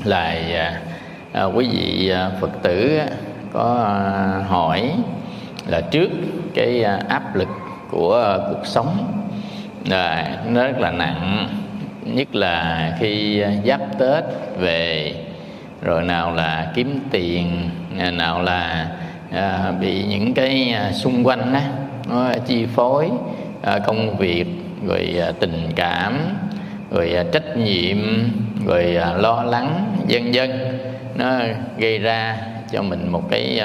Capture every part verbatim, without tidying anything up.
là à, quý vị Phật tử có à, hỏi là trước cái à, áp lực của à, cuộc sống à, nó rất là nặng, nhất là khi giáp Tết về, rồi nào là kiếm tiền, nào là à, bị những cái à, xung quanh á nó chi phối à, công việc, rồi à, tình cảm, rồi à, trách nhiệm, rồi à, lo lắng vân vân, nó gây ra cho mình một cái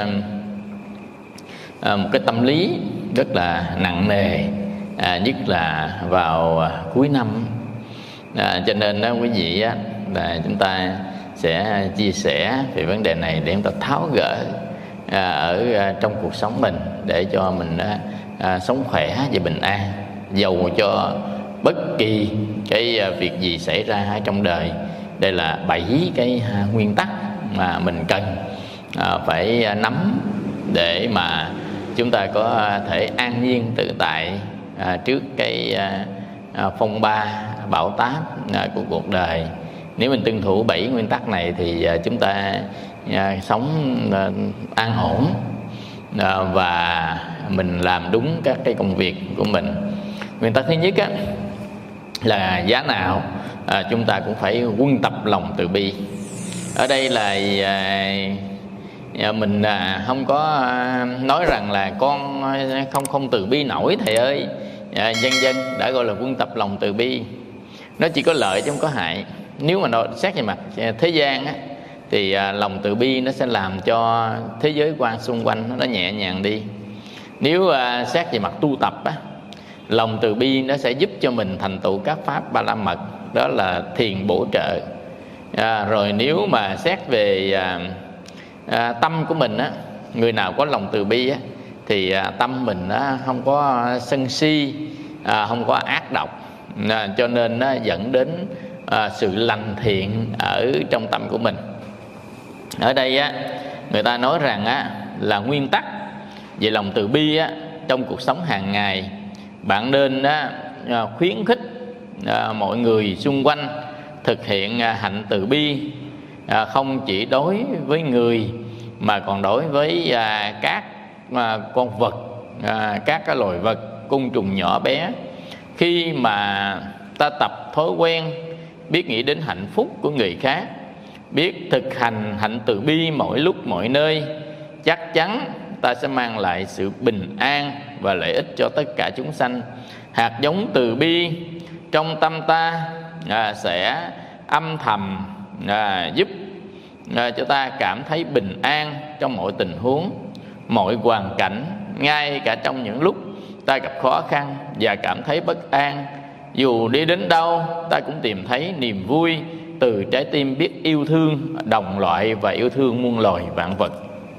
à, một cái tâm lý rất là nặng nề, à, nhất là vào à, cuối năm. À, cho nên đó quý vị á, là chúng ta sẽ chia sẻ về vấn đề này để chúng ta tháo gỡ à, ở à, trong cuộc sống mình, để cho mình à, à, sống khỏe và bình an, dầu cho bất kỳ cái à, việc gì xảy ra ở trong đời. Đây là bảy cái à, nguyên tắc mà mình cần à, phải à, nắm để mà chúng ta có thể an nhiên tự tại à, trước cái à, à, phong ba bão táp à, của cuộc đời. Nếu mình tuân thủ bảy nguyên tắc này thì à, chúng ta à, sống à, an ổn à, và mình làm đúng các cái công việc của mình. Nguyên tắc thứ nhất á, là giá nào à, chúng ta cũng phải quân tập lòng từ bi. Ở đây là à, mình à, không có à, nói rằng là con không không từ bi nổi thầy ơi, à, dân dân đã gọi là quân tập lòng từ bi. Nó chỉ có lợi chứ không có hại. Nếu mà nó xét về mặt thế gian á, thì à, lòng từ bi nó sẽ làm cho thế giới quan xung quanh nó nhẹ nhàng đi. Nếu à, xét về mặt tu tập á, lòng từ bi nó sẽ giúp cho mình thành tựu các pháp ba la mật, đó là thiền bổ trợ. À, rồi nếu mà xét về à, à, tâm của mình á, người nào có lòng từ bi á, thì à, tâm mình á, không có sân si, à, không có ác độc, à, cho nên nó dẫn đến à, sự lành thiện ở trong tâm của mình. Ở đây á, người ta nói rằng á, là nguyên tắc về lòng từ bi á, trong cuộc sống hàng ngày bạn nên á, khuyến khích à, mọi người xung quanh thực hiện à, hạnh từ bi, à, không chỉ đối với người mà còn đối với à, các à, con vật, à, các cái loài vật, côn trùng nhỏ bé. Khi mà ta tập thói quen biết nghĩ đến hạnh phúc của người khác, biết thực hành hạnh từ bi mỗi lúc mọi nơi, chắc chắn ta sẽ mang lại sự bình an và lợi ích cho tất cả chúng sanh. Hạt giống từ bi trong tâm ta à, sẽ âm thầm à, giúp à, cho ta cảm thấy bình an trong mọi tình huống, mọi hoàn cảnh, ngay cả trong những lúc ta gặp khó khăn và cảm thấy bất an. Dù đi đến đâu, ta cũng tìm thấy niềm vui từ trái tim biết yêu thương đồng loại và yêu thương muôn loài vạn vật.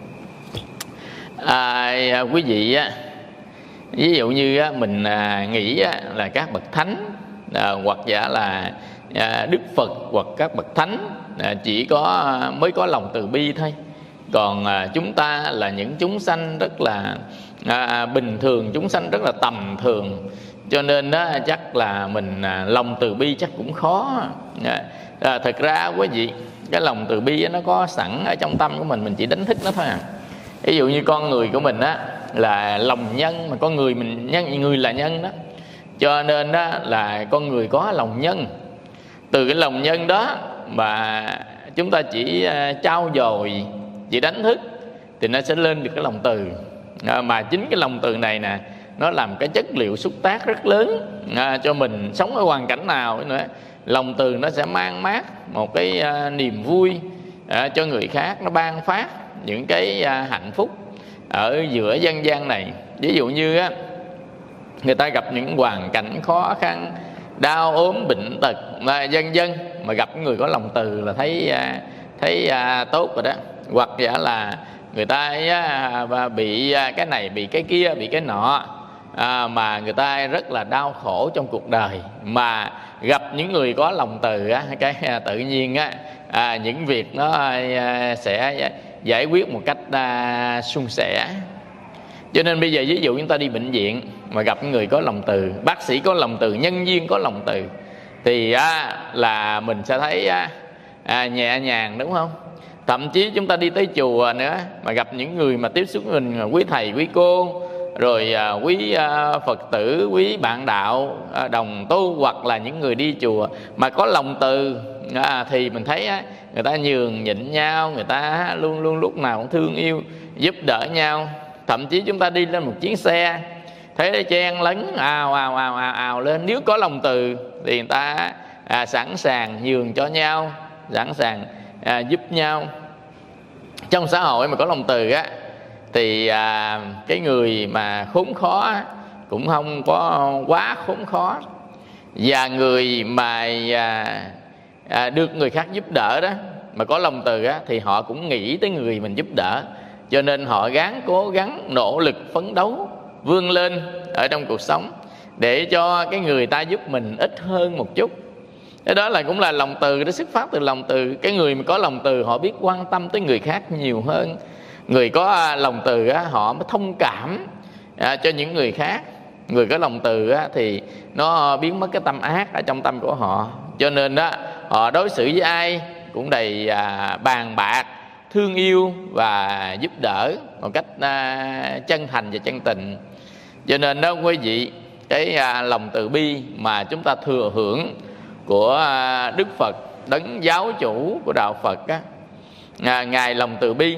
À, quý vị á, ví dụ như á, mình à, nghĩ á, là các bậc thánh à, hoặc giả là à, Đức Phật hoặc các bậc thánh à, chỉ có à, mới có lòng từ bi thôi. Còn à, chúng ta là những chúng sanh rất là à, bình thường, chúng sanh rất là tầm thường, cho nên đó chắc là mình à, lòng từ bi chắc cũng khó. À, à, thật ra quý vị, cái lòng từ bi nó có sẵn ở trong tâm của mình, mình chỉ đánh thức nó thôi à. Ví dụ như con người của mình á là lòng nhân, mà con người mình nhân, người là nhân đó, cho nên đó là con người có lòng nhân. Từ cái lòng nhân đó mà chúng ta chỉ trau dồi, chỉ đánh thức thì nó sẽ lên được cái lòng từ. À, mà chính cái lòng từ này nè, nó làm cái chất liệu xúc tác rất lớn à, cho mình sống ở hoàn cảnh nào nữa. Lòng từ nó sẽ mang mát một cái à, niềm vui à, cho người khác, nó ban phát những cái à, hạnh phúc ở giữa dân gian này. Ví dụ như á, người ta gặp những hoàn cảnh khó khăn, đau ốm bệnh tật và dân dân, mà gặp người có lòng từ là thấy à, thấy à, tốt rồi đó. Hoặc giả là người ta à, bị à, cái này, bị cái kia, bị cái nọ, à, mà người ta rất là đau khổ trong cuộc đời, mà gặp những người có lòng từ á, cái à, tự nhiên á, à, những việc nó à, sẽ giải quyết một cách à, suôn sẻ. Cho nên bây giờ ví dụ chúng ta đi bệnh viện mà gặp người có lòng từ, bác sĩ có lòng từ, nhân viên có lòng từ, thì á, là mình sẽ thấy á, à, nhẹ nhàng, đúng không? Thậm chí chúng ta đi tới chùa nữa mà gặp những người mà tiếp xúc mình, quý thầy quý cô, rồi à, quý à, Phật tử, quý bạn đạo à, đồng tu, hoặc là những người đi chùa mà có lòng từ à, thì mình thấy á, người ta nhường nhịn nhau, người ta luôn luôn lúc nào cũng thương yêu giúp đỡ nhau. Thậm chí chúng ta đi lên một chuyến xe thấy chen lấn ào ào ào ào ào lên, nếu có lòng từ thì người ta à, sẵn sàng nhường cho nhau, sẵn sàng à, giúp nhau. Trong xã hội mà có lòng từ á thì à, cái người mà khốn khó cũng không có quá khốn khó, và người mà à, à, được người khác giúp đỡ đó mà có lòng từ á thì họ cũng nghĩ tới người mình giúp đỡ, cho nên họ gắng cố gắng nỗ lực phấn đấu vươn lên ở trong cuộc sống để cho cái người ta giúp mình ít hơn một chút. Cái đó là cũng là lòng từ, nó xuất phát từ lòng từ. Cái người mà có lòng từ họ biết quan tâm tới người khác nhiều hơn. Người có lòng từ á, họ mới thông cảm à, cho những người khác. Người có lòng từ á, thì nó biến mất cái tâm ác ở trong tâm của họ. Cho nên đó, họ đối xử với ai cũng đầy à, bàn bạc, thương yêu và giúp đỡ một cách à, chân thành và chân tình. Cho nên đó quý vị, cái à, lòng từ bi mà chúng ta thừa hưởng của à, Đức Phật, đấng giáo chủ của đạo Phật á, à, Ngài lòng từ bi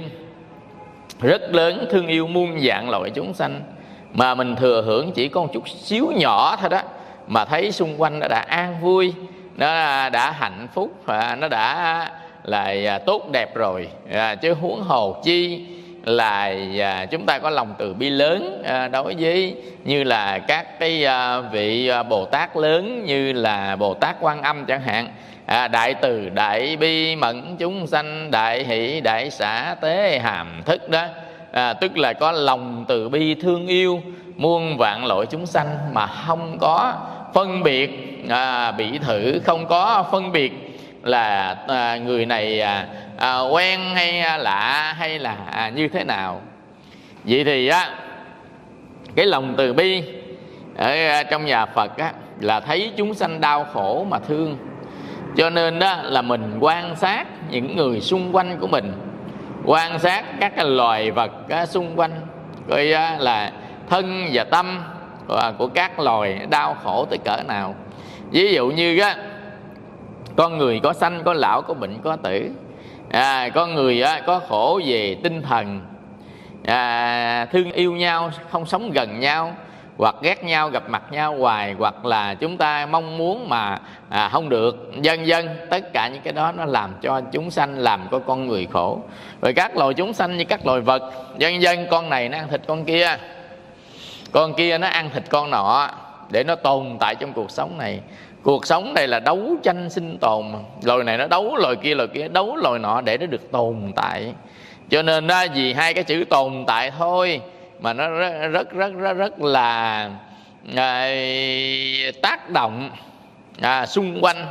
rất lớn, thương yêu muôn dạng loại chúng sanh, mà mình thừa hưởng chỉ có một chút xíu nhỏ thôi đó, mà thấy xung quanh nó đã an vui, nó đã hạnh phúc, nó đã là tốt đẹp rồi, chứ huống hồ chi là chúng ta có lòng từ bi lớn đối với như là các cái vị Bồ Tát lớn, như là Bồ Tát Quan Âm chẳng hạn. À, đại từ đại bi mẫn chúng sanh, đại hỷ đại xả tế hàm thức đó, à, tức là có lòng từ bi thương yêu muôn vạn loại chúng sanh mà không có phân biệt à, bị thử, không có phân biệt là à, người này à, à, quen hay lạ hay là à, như thế nào. Vậy thì á, cái lòng từ bi ở trong nhà Phật á, là thấy chúng sanh đau khổ mà thương. Cho nên đó là mình quan sát những người xung quanh của mình, quan sát các cái loài vật xung quanh, coi là thân và tâm của các loài đau khổ tới cỡ nào. Ví dụ như á, con người có sanh, có lão, có bệnh, có tử. À, con người á, có khổ về tinh thần, à, thương yêu nhau, không sống gần nhau, hoặc ghét nhau, gặp mặt nhau hoài, hoặc là chúng ta mong muốn mà à, không được, vân vân. Tất cả những cái đó nó làm cho chúng sanh, làm cho con người khổ. Rồi các loài chúng sanh như các loài vật, vân vân. Con này nó ăn thịt con kia, con kia nó ăn thịt con nọ, để nó tồn tại trong cuộc sống này. Cuộc sống này là đấu tranh sinh tồn, loài này nó đấu loài kia, loài kia đấu loài nọ để nó được tồn tại. Cho nên đó, vì hai cái chữ tồn tại thôi mà nó rất rất rất rất, rất là à, tác động à, xung quanh,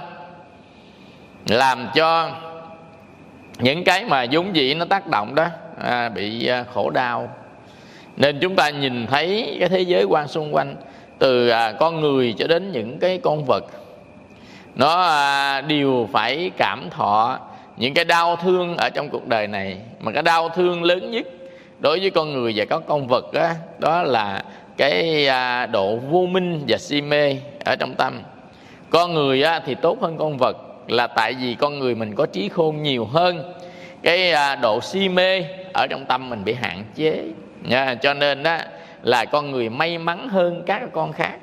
làm cho những cái mà vốn dĩ nó tác động đó à, bị à, khổ đau. Nên chúng ta nhìn thấy cái thế giới quan xung quanh, từ à, con người cho đến những cái con vật, nó à, đều phải cảm thọ những cái đau thương ở trong cuộc đời này. Mà cái đau thương lớn nhất đối với con người và các con vật đó, đó là cái à, độ vô minh và si mê ở trong tâm. Con người á, thì tốt hơn con vật là tại vì con người mình có trí khôn nhiều hơn, cái à, độ si mê ở trong tâm mình bị hạn chế nha. Cho nên đó là con người may mắn hơn các con khác.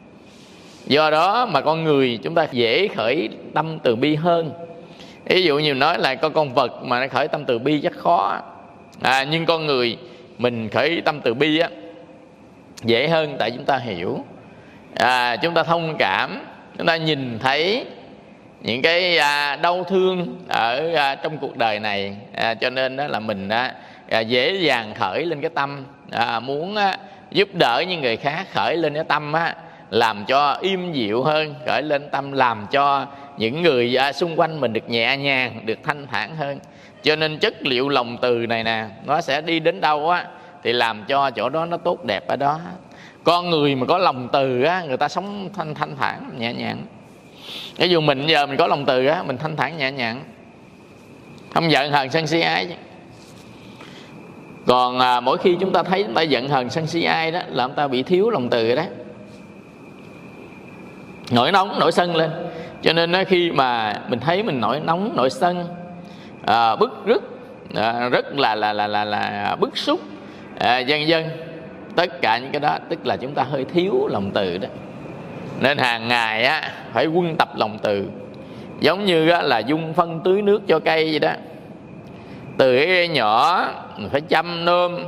Do đó mà con người chúng ta dễ khởi tâm từ bi hơn. Ví dụ như nói là con con vật mà nó khởi tâm từ bi chắc khó, à, nhưng con người mình khởi tâm từ bi á dễ hơn, tại chúng ta hiểu, à, chúng ta thông cảm, chúng ta nhìn thấy những cái à, đau thương ở à, trong cuộc đời này, à, cho nên đó là mình á, à, dễ dàng khởi lên cái tâm à, muốn á, giúp đỡ những người khác, khởi lên cái tâm á, làm cho im dịu hơn, khởi lên tâm làm cho những người à, xung quanh mình được nhẹ nhàng, được thanh thản hơn. Cho nên chất liệu lòng từ này nè, nó sẽ đi đến đâu á thì làm cho chỗ đó nó tốt đẹp ở đó. Con người mà có lòng từ á, người ta sống thanh thanh thản nhẹ nhàng. Ví dụ mình giờ mình có lòng từ á, mình thanh thản nhẹ nhàng. không giận hờn sân si ái chứ. Còn à, mỗi khi chúng ta thấy chúng ta giận hờn sân si ai đó là chúng ta bị thiếu lòng từ rồi đó, nổi nóng nổi sân lên. Cho nên đó, khi mà mình thấy mình nổi nóng nổi sân, à, bức rứt, à, rất là là là là là bức xúc, à, vân vân, tất cả những cái đó tức là chúng ta hơi thiếu lòng từ đó. Nên hàng ngày á phải quân tập lòng từ, giống như á, là dung phân tưới nước cho cây vậy đó. Từ cái cây nhỏ mình phải chăm nom,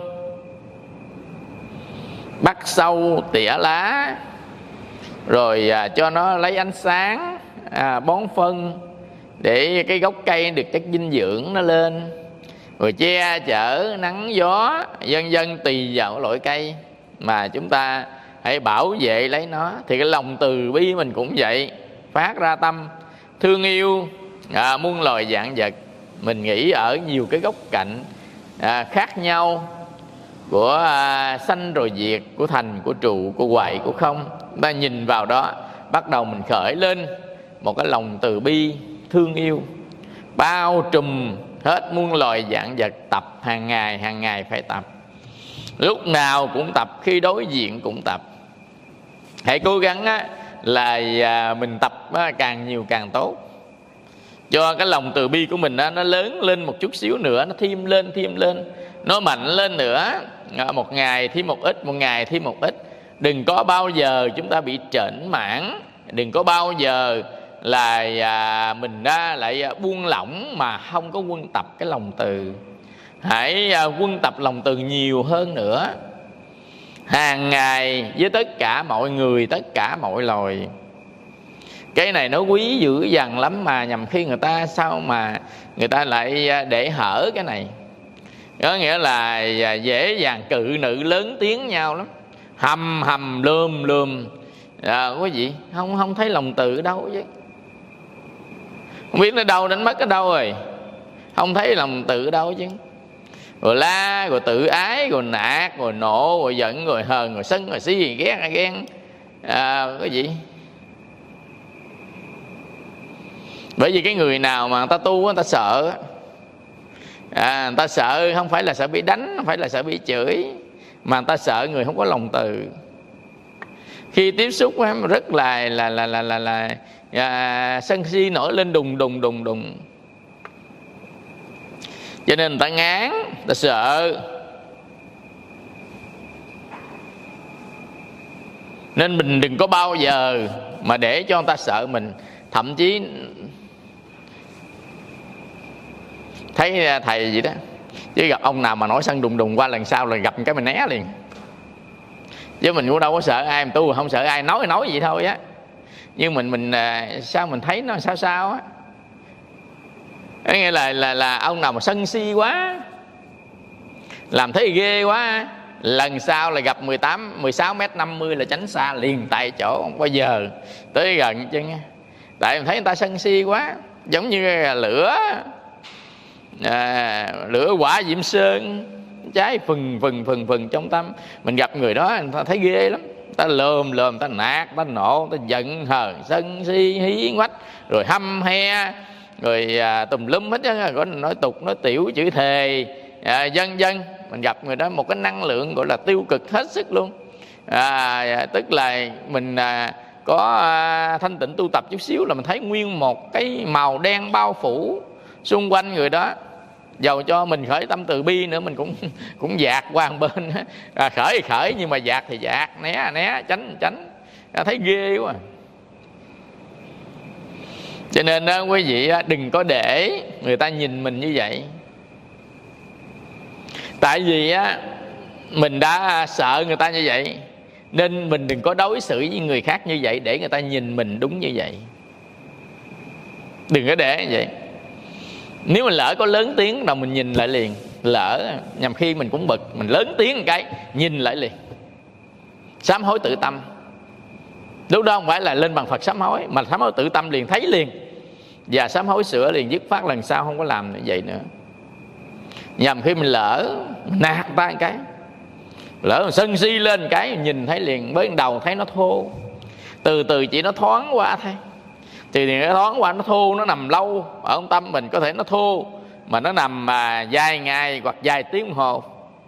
bắt sâu tỉa lá, rồi à, cho nó lấy ánh sáng, à, bón phân để cái gốc cây được chất dinh dưỡng nó lên, rồi che chở nắng gió vân vân, tùy vào loại cây mà chúng ta hãy bảo vệ lấy nó. Thì cái lòng từ bi mình cũng vậy, phát ra tâm thương yêu à, muôn loài vạn vật. Mình nghĩ ở nhiều cái góc cạnh à, khác nhau của à, sanh rồi diệt, của thành, của trụ, của hoại, của không. Ta nhìn vào đó, bắt đầu mình khởi lên một cái lòng từ bi thương yêu, bao trùm hết muôn loài vạn vật. Tập hàng ngày, hàng ngày phải tập, lúc nào cũng tập, khi đối diện cũng tập. Hãy cố gắng á, là à, mình tập á, càng nhiều càng tốt, cho cái lòng từ bi của mình á, nó lớn lên một chút xíu nữa, nó thêm lên thêm lên, nó mạnh lên nữa. À, một ngày thêm một ít, một ngày thêm một ít. Đừng có bao giờ chúng ta bị trển mãn, đừng có bao giờ là à, mình á, lại buông lỏng mà không có quân tập cái lòng từ. Hãy à, quân tập lòng từ nhiều hơn nữa, hàng ngày với tất cả mọi người, tất cả mọi loài. Cái này nó quý dữ dằn lắm, mà nhằm khi người ta sao mà người ta lại để hở cái này. Có nghĩa là dễ dàng cự nữ lớn tiếng nhau lắm, hầm hầm lơm lơm. À, quý vị không không thấy lòng từ ở đâu chứ, không biết nó đâu, đánh mất ở đâu rồi, không thấy lòng từ ở đâu chứ. Rồi la, rồi tự ái, rồi nạt, rồi nộ, rồi giận, rồi hờn, rồi sân, rồi si, rồi ghét, rồi ghen. À, cái gì? Bởi vì cái người nào mà người ta tu, người ta sợ, à, người ta sợ không phải là sợ bị đánh, không phải là sợ bị chửi, mà người ta sợ người không có lòng từ. Khi tiếp xúc rất là là là là là, là à, sân si nổi lên đùng đùng đùng đùng. Cho nên người ta ngán, người ta sợ. Nên mình đừng có bao giờ mà để cho người ta sợ mình. Thậm chí thấy thầy gì đó, chứ gặp ông nào mà nói sân đùng đùng qua, lần sau là gặp cái mình né liền. Chứ mình cũng đâu có sợ ai, mình tu không sợ ai, nói nói vậy thôi á. Nhưng mình mình sao mình thấy nó sao sao á. Cái nghĩa là, là là ông nào mà sân si quá, làm thấy ghê quá, lần sau là gặp mười tám, mười sáu mét năm mươi là tránh xa liền tại chỗ, không bao giờ tới gần chứ. Tại mình thấy người ta sân si quá, giống như là lửa à, lửa quả diệm sơn, cháy phừng phừng phừng phừng trong tâm. Mình gặp người đó người ta thấy ghê lắm, ta lồm lồm, ta nạt, ta nộ, ta giận hờn, sân si hí ngoách, rồi hăm he, rồi à, tùm lum hết á, gọi nói tục, nói tiểu, chửi thề, à, dân dân. Mình gặp người đó một cái năng lượng gọi là tiêu cực hết sức luôn. À, tức là mình à, có à, thanh tịnh tu tập chút xíu là mình thấy nguyên một cái màu đen bao phủ xung quanh người đó. Dầu cho mình khởi tâm từ bi nữa, mình cũng cũng dạt qua một bên. À, khởi thì khởi, nhưng mà dạt thì dạt, né né, tránh tránh. À, thấy ghê quá. Cho nên đó, quý vị đừng có để người ta nhìn mình như vậy. Tại vì á, mình đã sợ người ta như vậy, nên mình đừng có đối xử với người khác như vậy để người ta nhìn mình đúng như vậy. Đừng có để như vậy. Nếu mình lỡ có lớn tiếng là mình nhìn lại liền. Lỡ nhằm khi mình cũng bực, mình lớn tiếng một cái, nhìn lại liền, sám hối tự tâm. Lúc đó không phải là lên bằng Phật sám hối, mà sám hối tự tâm liền, thấy liền, và sám hối sửa liền, dứt phát lần sau không có làm như vậy nữa. Nhằm khi mình lỡ mình nạt ta một cái, lỡ mình sân si lên một cái, nhìn thấy liền, mới đầu thấy nó thô, từ từ chỉ nó thoáng qua thôi. Thì nó thoáng qua, nó thô, nó nằm lâu ở trong tâm mình, có thể nó thô, mà nó nằm mà vài ngày hoặc vài tiếng đồng hồ.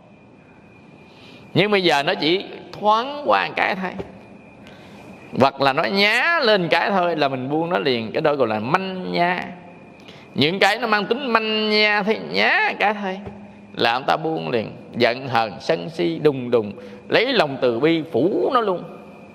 Nhưng bây giờ nó chỉ thoáng qua một cái thôi, hoặc là nó nhá lên cái thôi là mình buông nó liền. Cái đó gọi là manh nha. Những cái nó mang tính manh nha thì nhá cái thôi là ông ta buông liền. Giận hờn sân si đùng đùng, lấy lòng từ bi phủ nó luôn.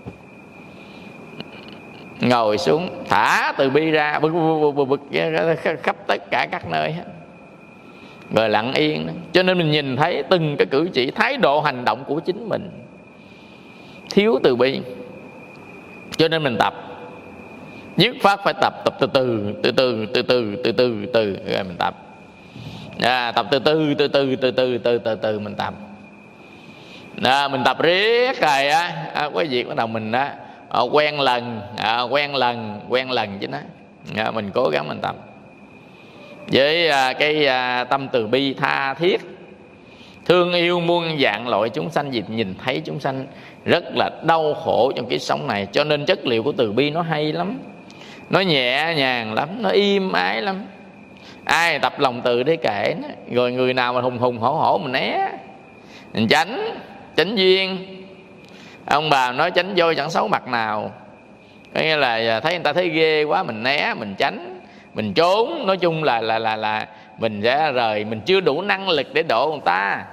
Ngồi xuống thả từ bi ra bực bực bực bực khắp tất cả các nơi hết, rồi lặng yên đó. Cho nên mình nhìn thấy từng cái cử chỉ, thái độ, hành động của chính mình thiếu từ bi. Cho nên mình tập, dứt phát phải tập, tập từ từ, từ từ, từ từ, từ từ, từ rồi mình tập. À, tập từ từ, từ từ, từ từ, từ từ, từ mình tập. À, mình tập riết rồi á, à, cái việc bắt đầu mình á, à, quen lần, à, quen lần, quen lần chứ đó. À, mình cố gắng mình tập với à, cái à, tâm từ bi tha thiết, thương yêu muôn dạng loại chúng sanh. Vì nhìn thấy chúng sanh rất là đau khổ trong cái sống này, cho nên chất liệu của từ bi nó hay lắm, nó nhẹ nhàng lắm, nó im ái lắm. Ai tập lòng từ để kể nó. Rồi người nào mà hùng hùng hổ hổ mình né, mình tránh, tránh duyên. Ông bà nói tránh voi chẳng xấu mặt nào, có nghĩa là thấy người ta thấy ghê quá mình né, mình tránh, mình trốn. Nói chung là là là là mình sẽ rời, mình chưa đủ năng lực để độ người ta.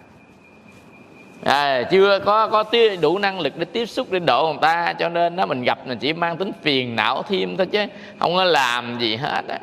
À, chưa có có đủ năng lực để tiếp xúc, để độ người ta, cho nên đó mình gặp mình chỉ mang tính phiền não thêm thôi, chứ không có làm gì hết á.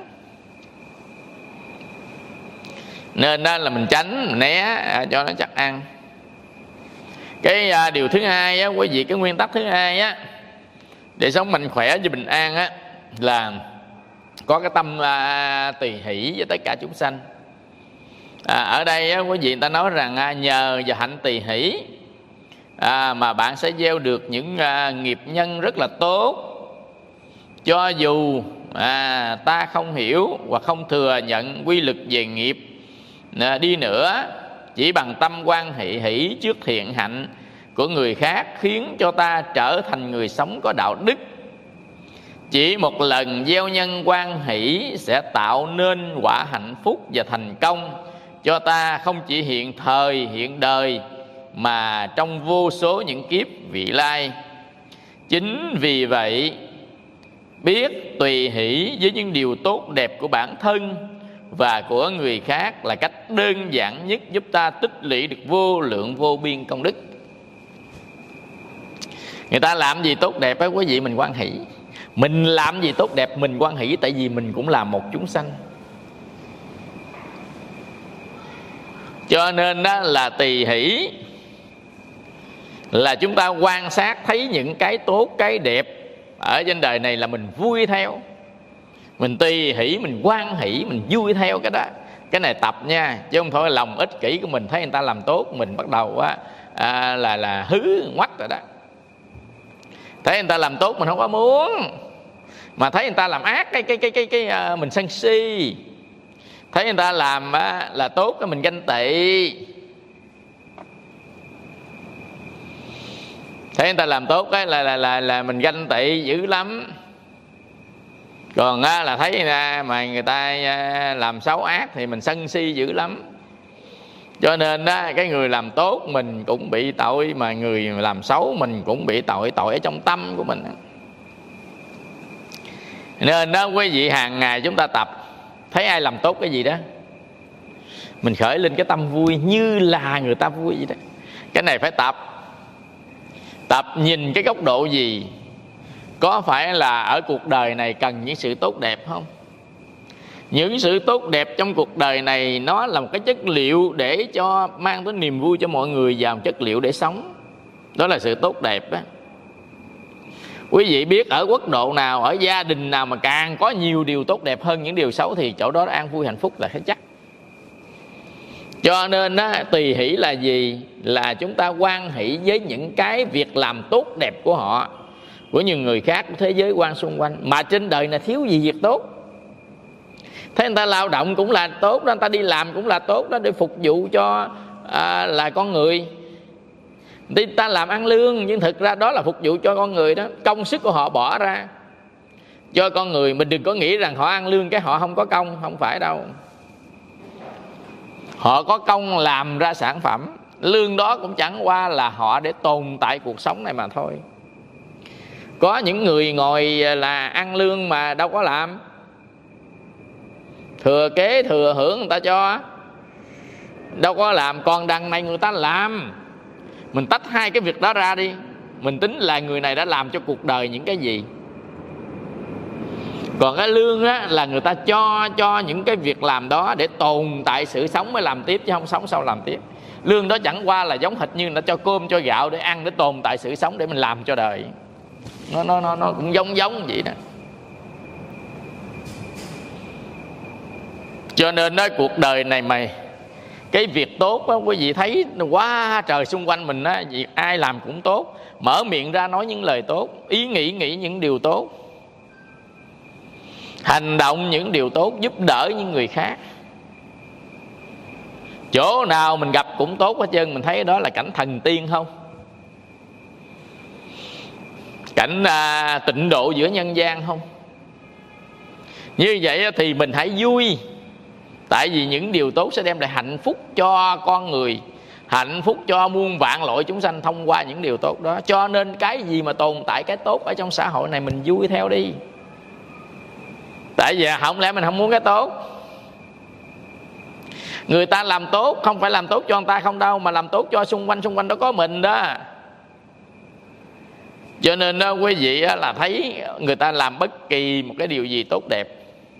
Nên đó là mình tránh, mình né à, cho nó chắc ăn. Cái à, điều thứ hai á, quý vị, cái nguyên tắc thứ hai á, để sống mạnh khỏe và bình an á, là có cái tâm à, tùy hỷ với tất cả chúng sanh. À, ở đây á, quý vị, người ta nói rằng à, nhờ và hạnh tùy hỷ à, mà bạn sẽ gieo được những à, nghiệp nhân rất là tốt. Cho dù à, ta không hiểu hoặc không thừa nhận quy luật về nghiệp à, đi nữa, chỉ bằng tâm quan hệ hỷ trước thiện hạnh của người khác khiến cho ta trở thành người sống có đạo đức. Chỉ một lần gieo nhân quan hỷ sẽ tạo nên quả hạnh phúc và thành công cho ta, không chỉ hiện thời hiện đời mà trong vô số những kiếp vị lai. Chính vì vậy, biết tùy hỷ với những điều tốt đẹp của bản thân và của người khác là cách đơn giản nhất giúp ta tích lũy được vô lượng vô biên công đức. Người ta làm gì tốt đẹp á quý vị, mình hoan hỷ. Mình làm gì tốt đẹp mình hoan hỷ, tại vì mình cũng là một chúng sanh. Cho nên đó là tùy hỷ, là chúng ta quan sát thấy những cái tốt, cái đẹp ở trên đời này là mình vui theo. Mình tùy hỷ, mình hoan hỷ, mình vui theo cái đó. Cái này tập nha, chứ không phải lòng ích kỷ của mình. Thấy người ta làm tốt mình bắt đầu á, à, là là hứ ngoắt rồi đó. Thấy người ta làm tốt mình không có muốn, mà thấy người ta làm ác cái cái cái cái cái, cái mình sân si. Thấy người ta làm á, là tốt cái mình ganh tị. Thấy người ta làm tốt cái là là là là mình ganh tị dữ lắm. Còn á, là thấy mà người ta làm xấu ác thì mình sân si dữ lắm. Cho nên đó, cái người làm tốt mình cũng bị tội, mà người làm xấu mình cũng bị tội, tội ở trong tâm của mình. Nên đó quý vị, hàng ngày chúng ta tập, thấy ai làm tốt cái gì đó mình khởi lên cái tâm vui như là người ta vui vậy đó. Cái này phải tập. Tập nhìn cái góc độ gì, có phải là ở cuộc đời này cần những sự tốt đẹp không? Những sự tốt đẹp trong cuộc đời này nó là một cái chất liệu để cho mang tới niềm vui cho mọi người, và một chất liệu để sống. Đó là sự tốt đẹp đó. Quý vị biết ở quốc độ nào, ở gia đình nào mà càng có nhiều điều tốt đẹp hơn những điều xấu thì chỗ đó an vui hạnh phúc là thấy chắc. Cho nên đó, tùy hỷ là gì? Là chúng ta hoan hỷ với những cái việc làm tốt đẹp của họ, của những người khác, của thế giới quan xung quanh. Mà trên đời này thiếu gì việc tốt. Thế người ta lao động cũng là tốt đó, người ta đi làm cũng là tốt đó, để phục vụ cho à, là con người. Người ta làm ăn lương, nhưng thực ra đó là phục vụ cho con người đó. Công sức của họ bỏ ra cho con người. Mình đừng có nghĩ rằng họ ăn lương cái họ không có công, không phải đâu. Họ có công làm ra sản phẩm, lương đó cũng chẳng qua là họ để tồn tại cuộc sống này mà thôi. Có những người ngồi là ăn lương mà đâu có làm, thừa kế thừa hưởng người ta cho, đâu có làm. Còn đằng này người ta làm. Mình tách hai cái việc đó ra đi, mình tính là người này đã làm cho cuộc đời những cái gì. Còn cái lương á, là người ta cho cho những cái việc làm đó để tồn tại sự sống mới làm tiếp, chứ không sống sao làm tiếp. Lương đó chẳng qua là giống hệt như người ta cho cơm cho gạo để ăn, để tồn tại sự sống, để mình làm cho đời. Nó nó nó, nó cũng giống giống vậy đó. Cho nên đó, cuộc đời này mày, cái việc tốt á, quý vị thấy quá trời xung quanh mình á, việc ai làm cũng tốt, mở miệng ra nói những lời tốt, ý nghĩ nghĩ những điều tốt, hành động những điều tốt, giúp đỡ những người khác. Chỗ nào mình gặp cũng tốt hết trơn. Mình thấy đó là cảnh thần tiên không? Cảnh à, tịnh độ giữa nhân gian không? Như vậy thì mình hãy vui. Tại vì những điều tốt sẽ đem lại hạnh phúc cho con người, hạnh phúc cho muôn vạn loại chúng sanh thông qua những điều tốt đó. Cho nên cái gì mà tồn tại cái tốt ở trong xã hội này, mình vui theo đi. Tại vì không lẽ mình không muốn cái tốt. Người ta làm tốt không phải làm tốt cho người ta không đâu, mà làm tốt cho xung quanh, xung quanh đó có mình đó. Cho nên đó, quý vị là thấy người ta làm bất kỳ một cái điều gì tốt đẹp,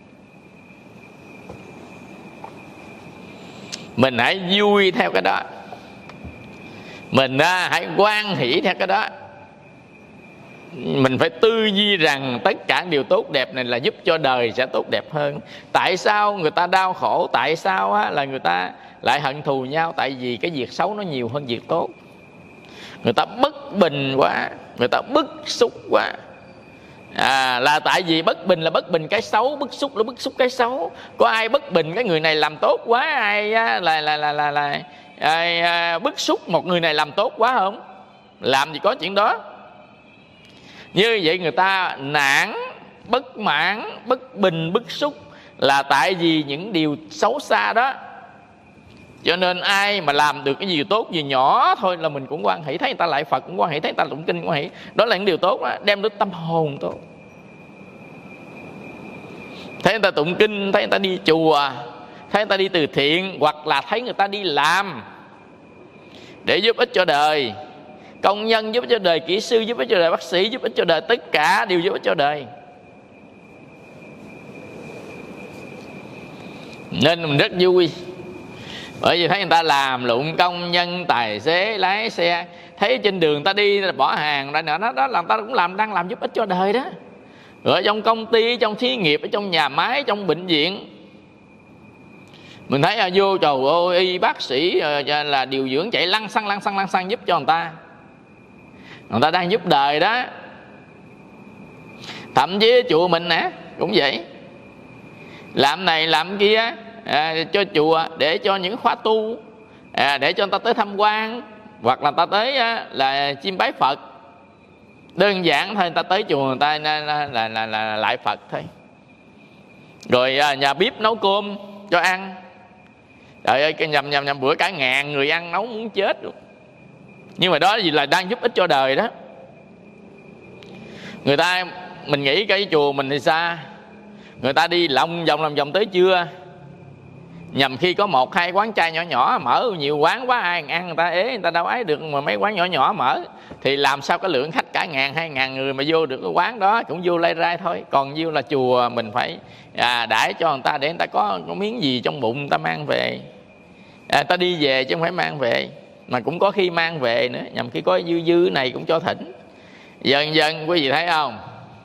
mình hãy vui theo cái đó, mình hãy hoan hỷ theo cái đó. Mình phải tư duy rằng tất cả điều tốt đẹp này là giúp cho đời sẽ tốt đẹp hơn. Tại sao người ta đau khổ? Tại sao á, là người ta lại hận thù nhau? Tại vì cái việc xấu nó nhiều hơn việc tốt. Người ta bất bình quá, người ta bức xúc quá. À, là tại vì bất bình là bất bình cái xấu, bức xúc là bức xúc cái xấu. Có ai bất bình cái người này làm tốt quá, ai á, là là là là, là ai, à, bức xúc một người này làm tốt quá không? Làm gì có chuyện đó. Như vậy người ta nản, bất mãn, bất bình, bức xúc là tại vì những điều xấu xa đó. Cho nên ai mà làm được cái gì tốt, gì nhỏ thôi là mình cũng hoan hỷ. Thấy người ta lại Phật cũng hoan hỷ, thấy người ta tụng kinh cũng hoan hỷ. Đó là những điều tốt đó, đem đến tâm hồn tốt. Thấy người ta tụng kinh, thấy người ta đi chùa, thấy người ta đi từ thiện, hoặc là thấy người ta đi làm để giúp ích cho đời. Công nhân giúp ích cho đời, kỹ sư giúp ích cho đời, bác sĩ giúp ích cho đời, tất cả đều giúp ích cho đời. Nên mình rất vui. Bởi vì thấy người ta làm lụng, công nhân, tài xế, lái xe, thấy trên đường người ta đi bỏ hàng ra nữa, đó là người ta cũng làm, đang làm giúp ích cho đời đó. Rồi trong công ty, trong xí nghiệp, ở trong nhà máy, trong bệnh viện, mình thấy à, vô trời ơi, y bác sĩ là điều dưỡng chạy lăn xăng lăn xăng lăn xăng giúp cho người ta. Người ta đang giúp đời đó. Thậm chí chùa mình nè cũng vậy, làm này làm kia à, cho chùa để cho những khóa tu, à, để cho người ta tới tham quan, hoặc là người ta tới á, là chiêm bái Phật. Đơn giản thôi, người ta tới chùa người ta là, là, là, là, là lại Phật thôi. Rồi à, nhà bếp nấu cơm cho ăn. Trời ơi, cái nhầm nhầm nhầm bữa cả ngàn người ăn nấu muốn chết luôn. Nhưng mà đó gì là đang giúp ích cho đời đó. Người ta, mình nghĩ cái chùa mình thì xa, người ta đi lòng vòng lòng vòng tới trưa, nhằm khi có một hai quán chay nhỏ nhỏ, mở nhiều quán quá ai ăn người ta ế, người ta đâu ấy được. Mà mấy quán nhỏ nhỏ mở thì làm sao cái lượng khách cả ngàn hai ngàn người mà vô được cái quán đó, cũng vô lay rai thôi. Còn nhiêu là chùa mình phải à, đãi cho người ta để người ta có, có miếng gì trong bụng người ta mang về, à, người ta đi về chứ không phải mang về. Mà cũng có khi mang về nữa, nhằm khi có dư dư này cũng cho thỉnh. Dần dần quý vị thấy không?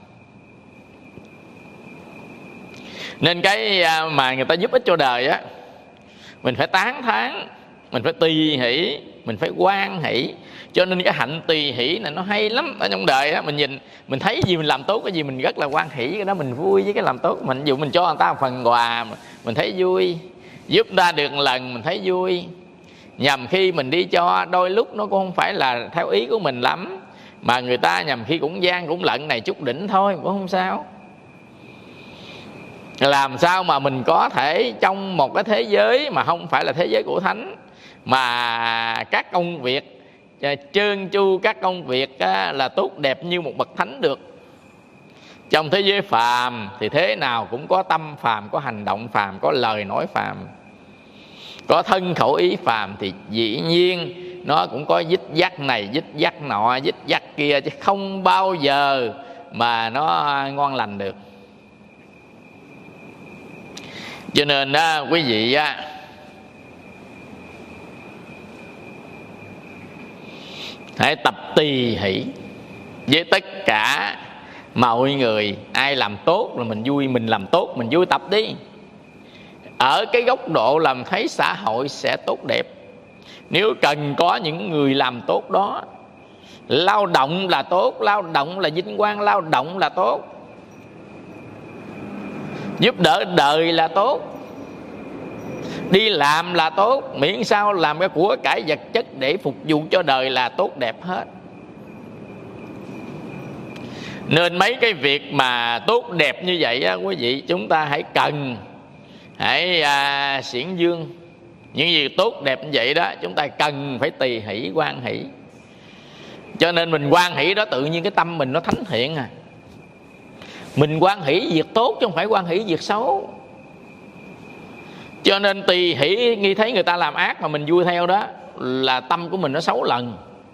Nên cái mà người ta giúp ích cho đời á, mình phải tán thán, mình phải tùy hỷ, mình phải hoan hỷ. Cho nên cái hạnh tùy hỷ này nó hay lắm. Ở trong đời á, mình nhìn, mình thấy gì mình làm tốt cái gì mình rất là hoan hỷ, cái đó mình vui với cái làm tốt mình. Ví dụ mình cho người ta một phần quà mình thấy vui, giúp ta được một lần mình thấy vui. Nhằm khi mình đi cho, đôi lúc nó cũng không phải là theo ý của mình lắm, mà người ta nhằm khi cũng gian cũng lận này chút đỉnh thôi, cũng không sao. làm sao mà mình có thể trong một cái thế giới mà không phải là thế giới của thánh, mà các công việc trơn tru, các công việc là tốt đẹp như một bậc thánh được. Trong thế giới phàm thì thế nào cũng có tâm phàm, có hành động phàm, có lời nói phàm, có thân khẩu ý phàm, thì dĩ nhiên nó cũng có dích dắt này, dích dắt nọ, dích dắt kia, chứ không bao giờ mà nó ngon lành được. Cho nên đó, quý vị á, hãy tập tỳ hỷ với tất cả mọi người. Ai làm tốt là mình vui, mình làm tốt mình vui, tập đi. Ở cái góc độ làm thấy xã hội sẽ tốt đẹp, nếu cần có những người làm tốt đó. Lao động là tốt, lao động là vinh quang, lao động là tốt, giúp đỡ đời là tốt, đi làm là tốt, miễn sao làm cái của cải vật chất để phục vụ cho đời là tốt đẹp hết. Nên mấy cái việc mà tốt đẹp như vậy á, quý vị, chúng ta hãy cần hãy à, xiển dương những gì tốt đẹp như vậy đó. Chúng ta cần phải tỳ hỷ, hoan hỷ. Cho nên mình hoan hỷ đó, tự nhiên cái tâm mình nó thánh thiện à. Mình hoan hỷ việc tốt chứ không phải hoan hỷ việc xấu. Cho nên tỳ hỷ nghi thấy người ta làm ác mà mình vui theo đó, là tâm của mình nó xấu lần.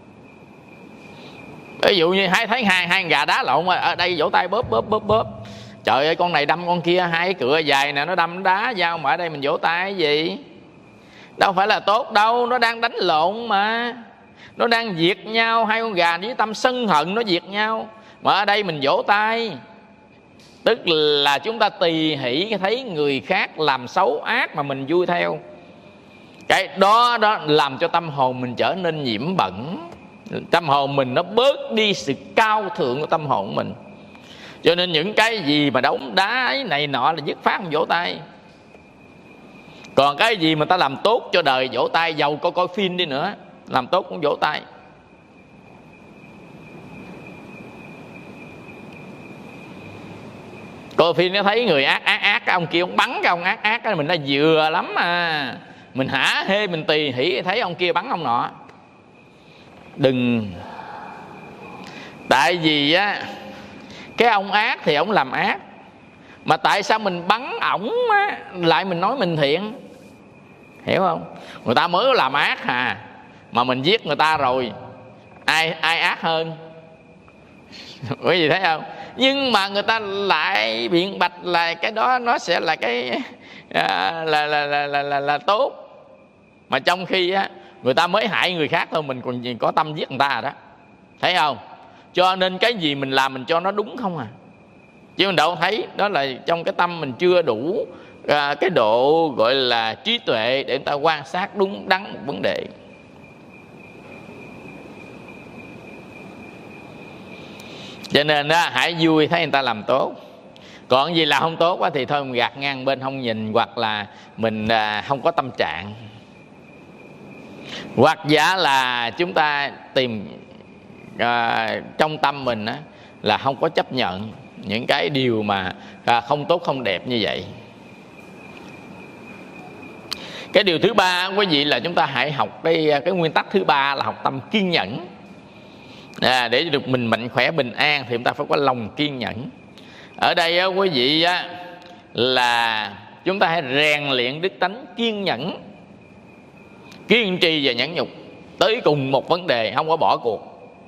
Ví dụ như hai thấy hai hai gà đá lộn ở đây, vỗ tay bóp bóp bóp bóp, trời ơi con này đâm con kia, hai cái cựa dài nè nó đâm đá dao, mà ở đây mình vỗ tay cái gì? Đâu phải là tốt đâu, nó đang đánh lộn mà, nó đang diệt nhau. Hai con gà với tâm sân hận nó diệt nhau, mà ở đây mình vỗ tay. Tức là chúng ta tỳ hỷ thấy người khác làm xấu ác mà mình vui theo. Cái đó đó làm cho tâm hồn mình trở nên nhiễm bẩn, tâm hồn mình nó bớt đi sự cao thượng của tâm hồn của mình. Cho nên những cái gì mà đống đá ấy này nọ là dứt phát vỗ tay. Còn cái gì mà ta làm tốt cho đời vỗ tay, giàu có coi phim đi nữa, làm tốt cũng vỗ tay. Coi phim nó thấy người ác ác ác, cái ông kia ông bắn cái ông ác ác, cái mình đã vừa lắm à. Mình hả hê, mình tỳ hỷ thấy ông kia bắn ông nọ. Đừng. Tại vì á, cái ông ác thì ông làm ác, mà tại sao mình bắn ổng á, lại mình nói mình thiện? Hiểu không? Người ta mới làm ác hà, mà mình giết người ta rồi, ai ai ác hơn? Quý vị thấy không? Nhưng mà người ta lại biện bạch là cái đó nó sẽ là cái à, là, là, là, là, là, là tốt. Mà trong khi á, người ta mới hại người khác thôi, mình còn có tâm giết người ta rồi đó. Thấy không? Cho nên cái gì mình làm mình cho nó đúng không à. Chứ mình đâu thấy đó là trong cái tâm mình chưa đủ à, cái độ gọi là trí tuệ để người ta quan sát đúng đắn một vấn đề. Cho nên đó, hãy vui thấy người ta làm tốt. Còn gì là không tốt quá thì thôi mình gạt ngang bên không nhìn, hoặc là mình à, không có tâm trạng, hoặc giả là chúng ta tìm à, trong tâm mình á, là không có chấp nhận những cái điều mà à, không tốt không đẹp như vậy. Cái điều thứ ba quý vị là chúng ta hãy học cái cái nguyên tắc thứ ba là học tâm kiên nhẫn. À, để được mình mạnh khỏe bình an thì chúng ta phải có lòng kiên nhẫn. Ở đây á, quý vị á, là chúng ta hãy rèn luyện đức tánh kiên nhẫn, kiên trì và nhẫn nhục tới cùng một vấn đề, không có bỏ cuộc.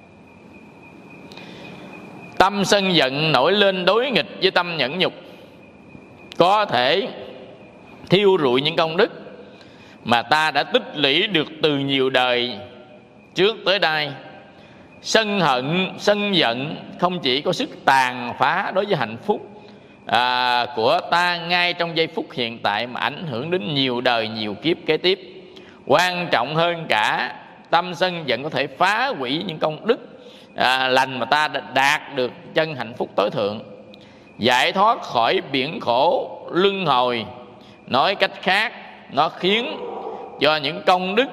Tâm sân giận nổi lên đối nghịch với tâm nhẫn nhục, có thể thiêu rụi những công đức mà ta đã tích lũy được từ nhiều đời trước tới đây. Sân hận, sân giận không chỉ có sức tàn phá đối với hạnh phúc à, của ta ngay trong giây phút hiện tại, mà ảnh hưởng đến nhiều đời, nhiều kiếp kế tiếp. Quan trọng hơn cả, tâm sân giận có thể phá hủy những công đức à, lành mà ta đã đạt được chân hạnh phúc tối thượng, giải thoát khỏi biển khổ luân hồi. Nói cách khác, nó khiến cho những công đức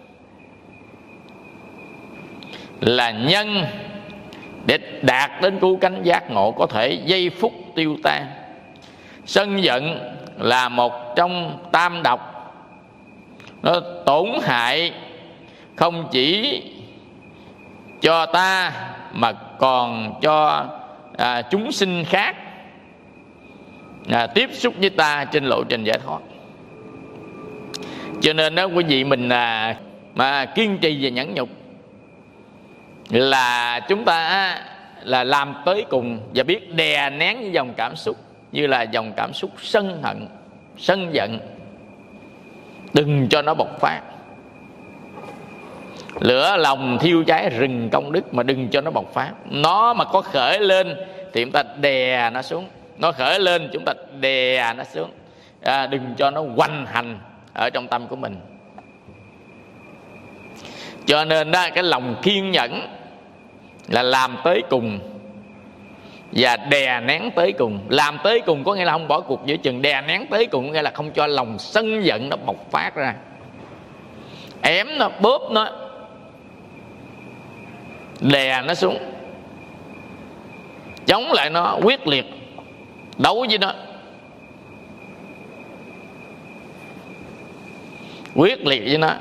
là nhân để đạt đến cứu cánh giác ngộ có thể giây phút tiêu tan. Sân giận là một trong tam độc, nó tổn hại không chỉ cho ta mà còn cho à, chúng sinh khác à, tiếp xúc với ta trên lộ trình giải thoát. Cho nên đó quý vị mình à, mà kiên trì và nhẫn nhục là chúng ta là làm tới cùng và biết đè nén cái dòng cảm xúc, như là dòng cảm xúc sân hận, sân giận, đừng cho nó bộc phát. Lửa lòng thiêu cháy rừng công đức, mà đừng cho nó bộc phát. Nó mà có khởi lên thì chúng ta đè nó xuống, nó khởi lên chúng ta đè nó xuống, à, đừng cho nó hoành hành ở trong tâm của mình. Cho nên đó, cái lòng kiên nhẫn là làm tới cùng và đè nén tới cùng. Làm tới cùng có nghĩa là không bỏ cuộc giữa chừng, đè nén tới cùng có nghĩa là không cho lòng sân giận nó bộc phát ra, ém nó, bóp nó, đè nó xuống, chống lại nó quyết liệt, đấu với nó quyết liệt với nó.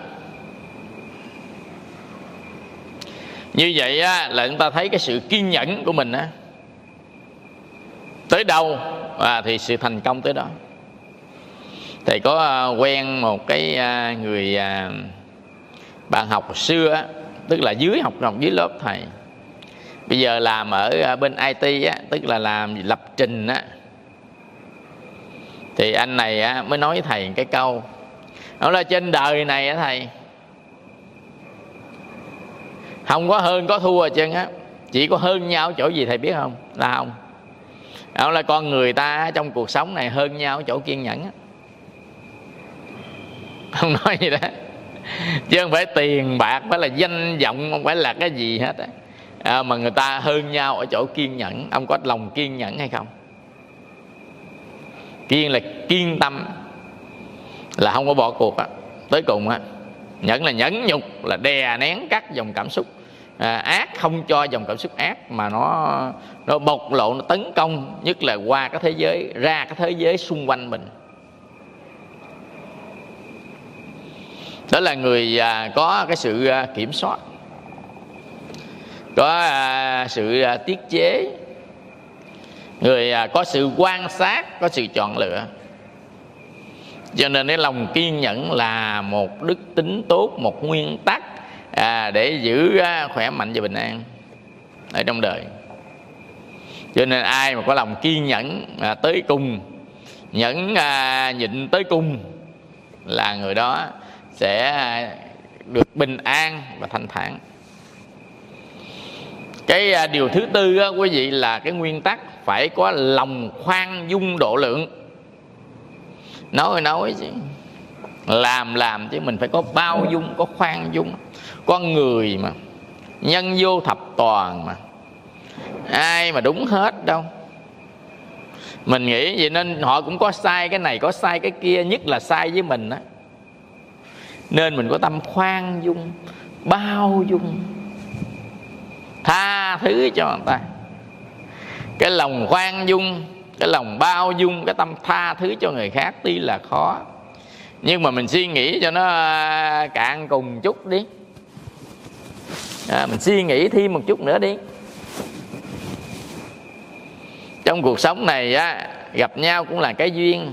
Như vậy á, là chúng ta thấy cái sự kiên nhẫn của mình á, tới đâu à, thì sự thành công tới đó. Thầy có uh, quen một cái uh, người uh, bạn học hồi xưa á, tức là dưới học học dưới lớp thầy, bây giờ làm ở uh, bên i tê á, tức là làm lập trình á. Thì anh này á, mới nói với thầy cái câu đó là trên đời này á thầy, không có hơn có thua chân á, chỉ có hơn nhau chỗ gì thầy biết không? Là không. Đó là con người ta trong cuộc sống này hơn nhau chỗ kiên nhẫn á. Không nói gì đó, chứ không phải tiền bạc, phải là danh vọng, không phải là cái gì hết á. À, mà người ta hơn nhau ở chỗ kiên nhẫn. Ông có lòng kiên nhẫn hay không? Kiên là kiên tâm, là không có bỏ cuộc á, tới cùng á. Nhẫn là nhẫn nhục, là đè nén các dòng cảm xúc à, ác, không cho dòng cảm xúc ác mà nó nó bộc lộ, nó tấn công, nhất là qua cái thế giới, ra cái thế giới xung quanh mình. Đó là người à, có cái sự à, kiểm soát, có à, sự à, tiết chế, người à, có sự quan sát, có sự chọn lựa. Cho nên cái lòng kiên nhẫn là một đức tính tốt, một nguyên tắc à, để giữ à, khỏe mạnh và bình an ở trong đời. Cho nên ai mà có lòng kiên nhẫn à, tới cùng, nhẫn à, nhịn tới cùng, là người đó sẽ được bình an và thanh thản. Cái à, điều thứ tư á, quý vị, là cái nguyên tắc phải có lòng khoan dung độ lượng. Nói nói chứ, làm làm chứ mình phải có bao dung, có khoan dung. Con người mà, nhân vô thập toàn mà, ai mà đúng hết đâu. Mình nghĩ vậy nên họ cũng có sai cái này, có sai cái kia, nhất là sai với mình á. Nên mình có tâm khoan dung, bao dung, tha thứ cho người ta. Cái lòng khoan dung, cái lòng bao dung, cái tâm tha thứ cho người khác tuy là khó, nhưng mà mình suy nghĩ cho nó cạn cùng chút đi, à, mình suy nghĩ thêm một chút nữa đi. Trong cuộc sống này á, gặp nhau cũng là cái duyên.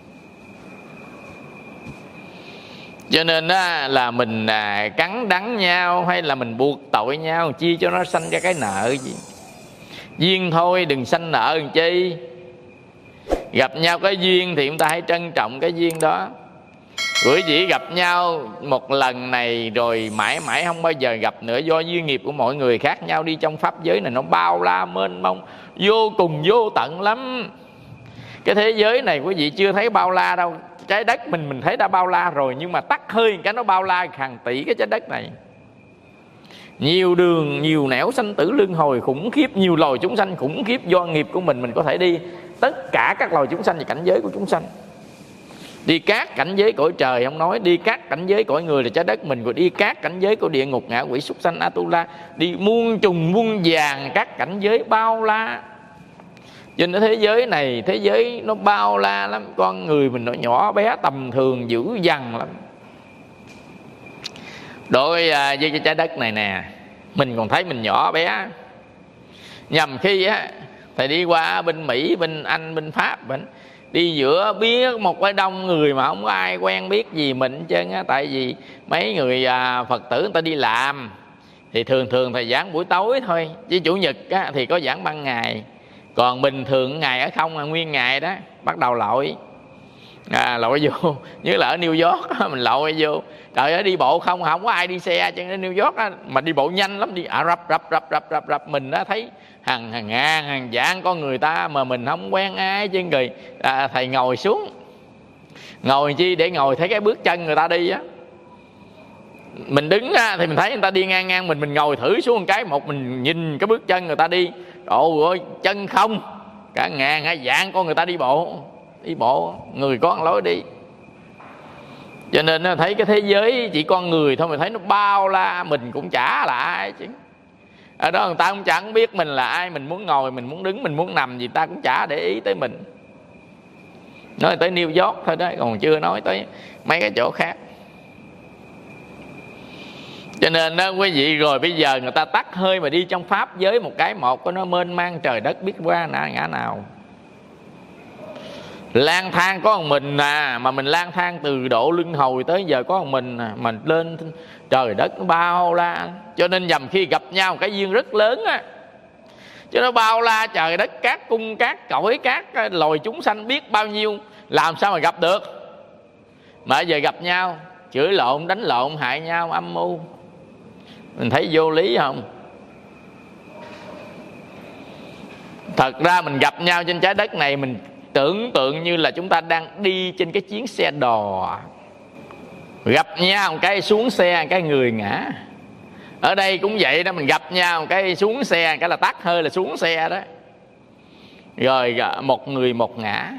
Cho nên á, là mình à, cắn đắng nhau hay là mình buộc tội nhau, chi cho nó sanh ra cái nợ gì. Duyên thôi, đừng sanh nợ làm chi. Gặp nhau cái duyên thì chúng ta hãy trân trọng cái duyên đó. Quý vị gặp nhau một lần này rồi mãi mãi không bao giờ gặp nữa, do duyên nghiệp của mọi người khác nhau. Đi trong pháp giới này nó bao la mênh mông, vô cùng vô tận lắm. Cái thế giới này quý vị chưa thấy bao la đâu. Trái đất mình mình thấy đã bao la rồi, nhưng mà tắt hơi cái nó bao la hàng tỷ cái trái đất này. Nhiều đường, nhiều nẻo sanh tử luân hồi khủng khiếp, nhiều loài chúng sanh khủng khiếp. Do nghiệp của mình mình có thể đi tất cả các loài chúng sanh và cảnh giới của chúng sanh. Đi các cảnh giới cõi trời không nói, đi các cảnh giới cõi người là trái đất mình, rồi đi các cảnh giới của địa ngục, ngạ quỷ, súc sanh, Atula, đi muôn trùng muôn vàng các cảnh giới bao la. trên thế giới này, thế giới nó bao la lắm, con người mình nó nhỏ bé tầm thường dữ dằn lắm. Đối với cái trái đất này nè, mình còn thấy mình nhỏ bé. Nhằm khi á thầy đi qua bên Mỹ, bên Anh, bên Pháp, bên đi giữa biết một cái đông người mà không có ai quen biết gì mình hết trơn á. Tại vì mấy người à, Phật tử người ta đi làm thì thường thường thầy giảng buổi tối thôi, chứ chủ nhật á, thì có giảng ban ngày. Còn bình thường ngày ở không là nguyên ngày đó, bắt đầu lội à, lội vô. Như là ở New York á, mình lội vô, trời ơi đi bộ không, không có ai đi xe cho nên New York á, mà đi bộ nhanh lắm, đi à, rập rập rập rập rập rập mình đã thấy hàng hàng ngàn hàng vạn con người ta mà mình không quen ai chứ. Người à, thầy ngồi xuống, ngồi chi để ngồi thấy cái bước chân người ta đi á. Mình đứng á, thì mình thấy người ta đi ngang ngang mình, mình ngồi thử xuống một cái, một mình nhìn cái bước chân người ta đi, trời ơi chân không, cả ngàn hay vạn con người ta đi bộ, đi bộ người có một lối đi. Cho nên nó thấy cái thế giới chỉ con người thôi, mình thấy nó bao la, mình cũng chả là ai chứ. Ở đó người ta cũng chẳng biết mình là ai, mình muốn ngồi, mình muốn đứng, mình muốn nằm gì ta cũng chả để ý tới mình. Nói tới New York thôi đó, còn chưa nói tới mấy cái chỗ khác. Cho nên đó quý vị, rồi bây giờ người ta tắt hơi mà đi trong pháp giới một cái một, có nó mênh mang trời đất biết qua ngã nào. Lang thang có một mình à, mà mình lang thang từ độ luân hồi tới giờ có một mình à, mình lên trời đất nó bao la. Cho nên nhằm khi gặp nhau một cái duyên rất lớn á, chứ nó bao la trời đất, các cung các cõi, các loài chúng sanh biết bao nhiêu, làm sao mà gặp được. Mà giờ gặp nhau chửi lộn, đánh lộn, hại nhau, âm mưu, mình thấy vô lý không? Thật ra mình gặp nhau trên trái đất này, mình tưởng tượng như là chúng ta đang đi trên cái chuyến xe đò, gặp nhau một cái xuống xe, một cái người ngã. Ở đây cũng vậy đó, mình gặp nhau một cái xuống xe, một cái là tắt hơi là xuống xe đó, rồi một người một ngã.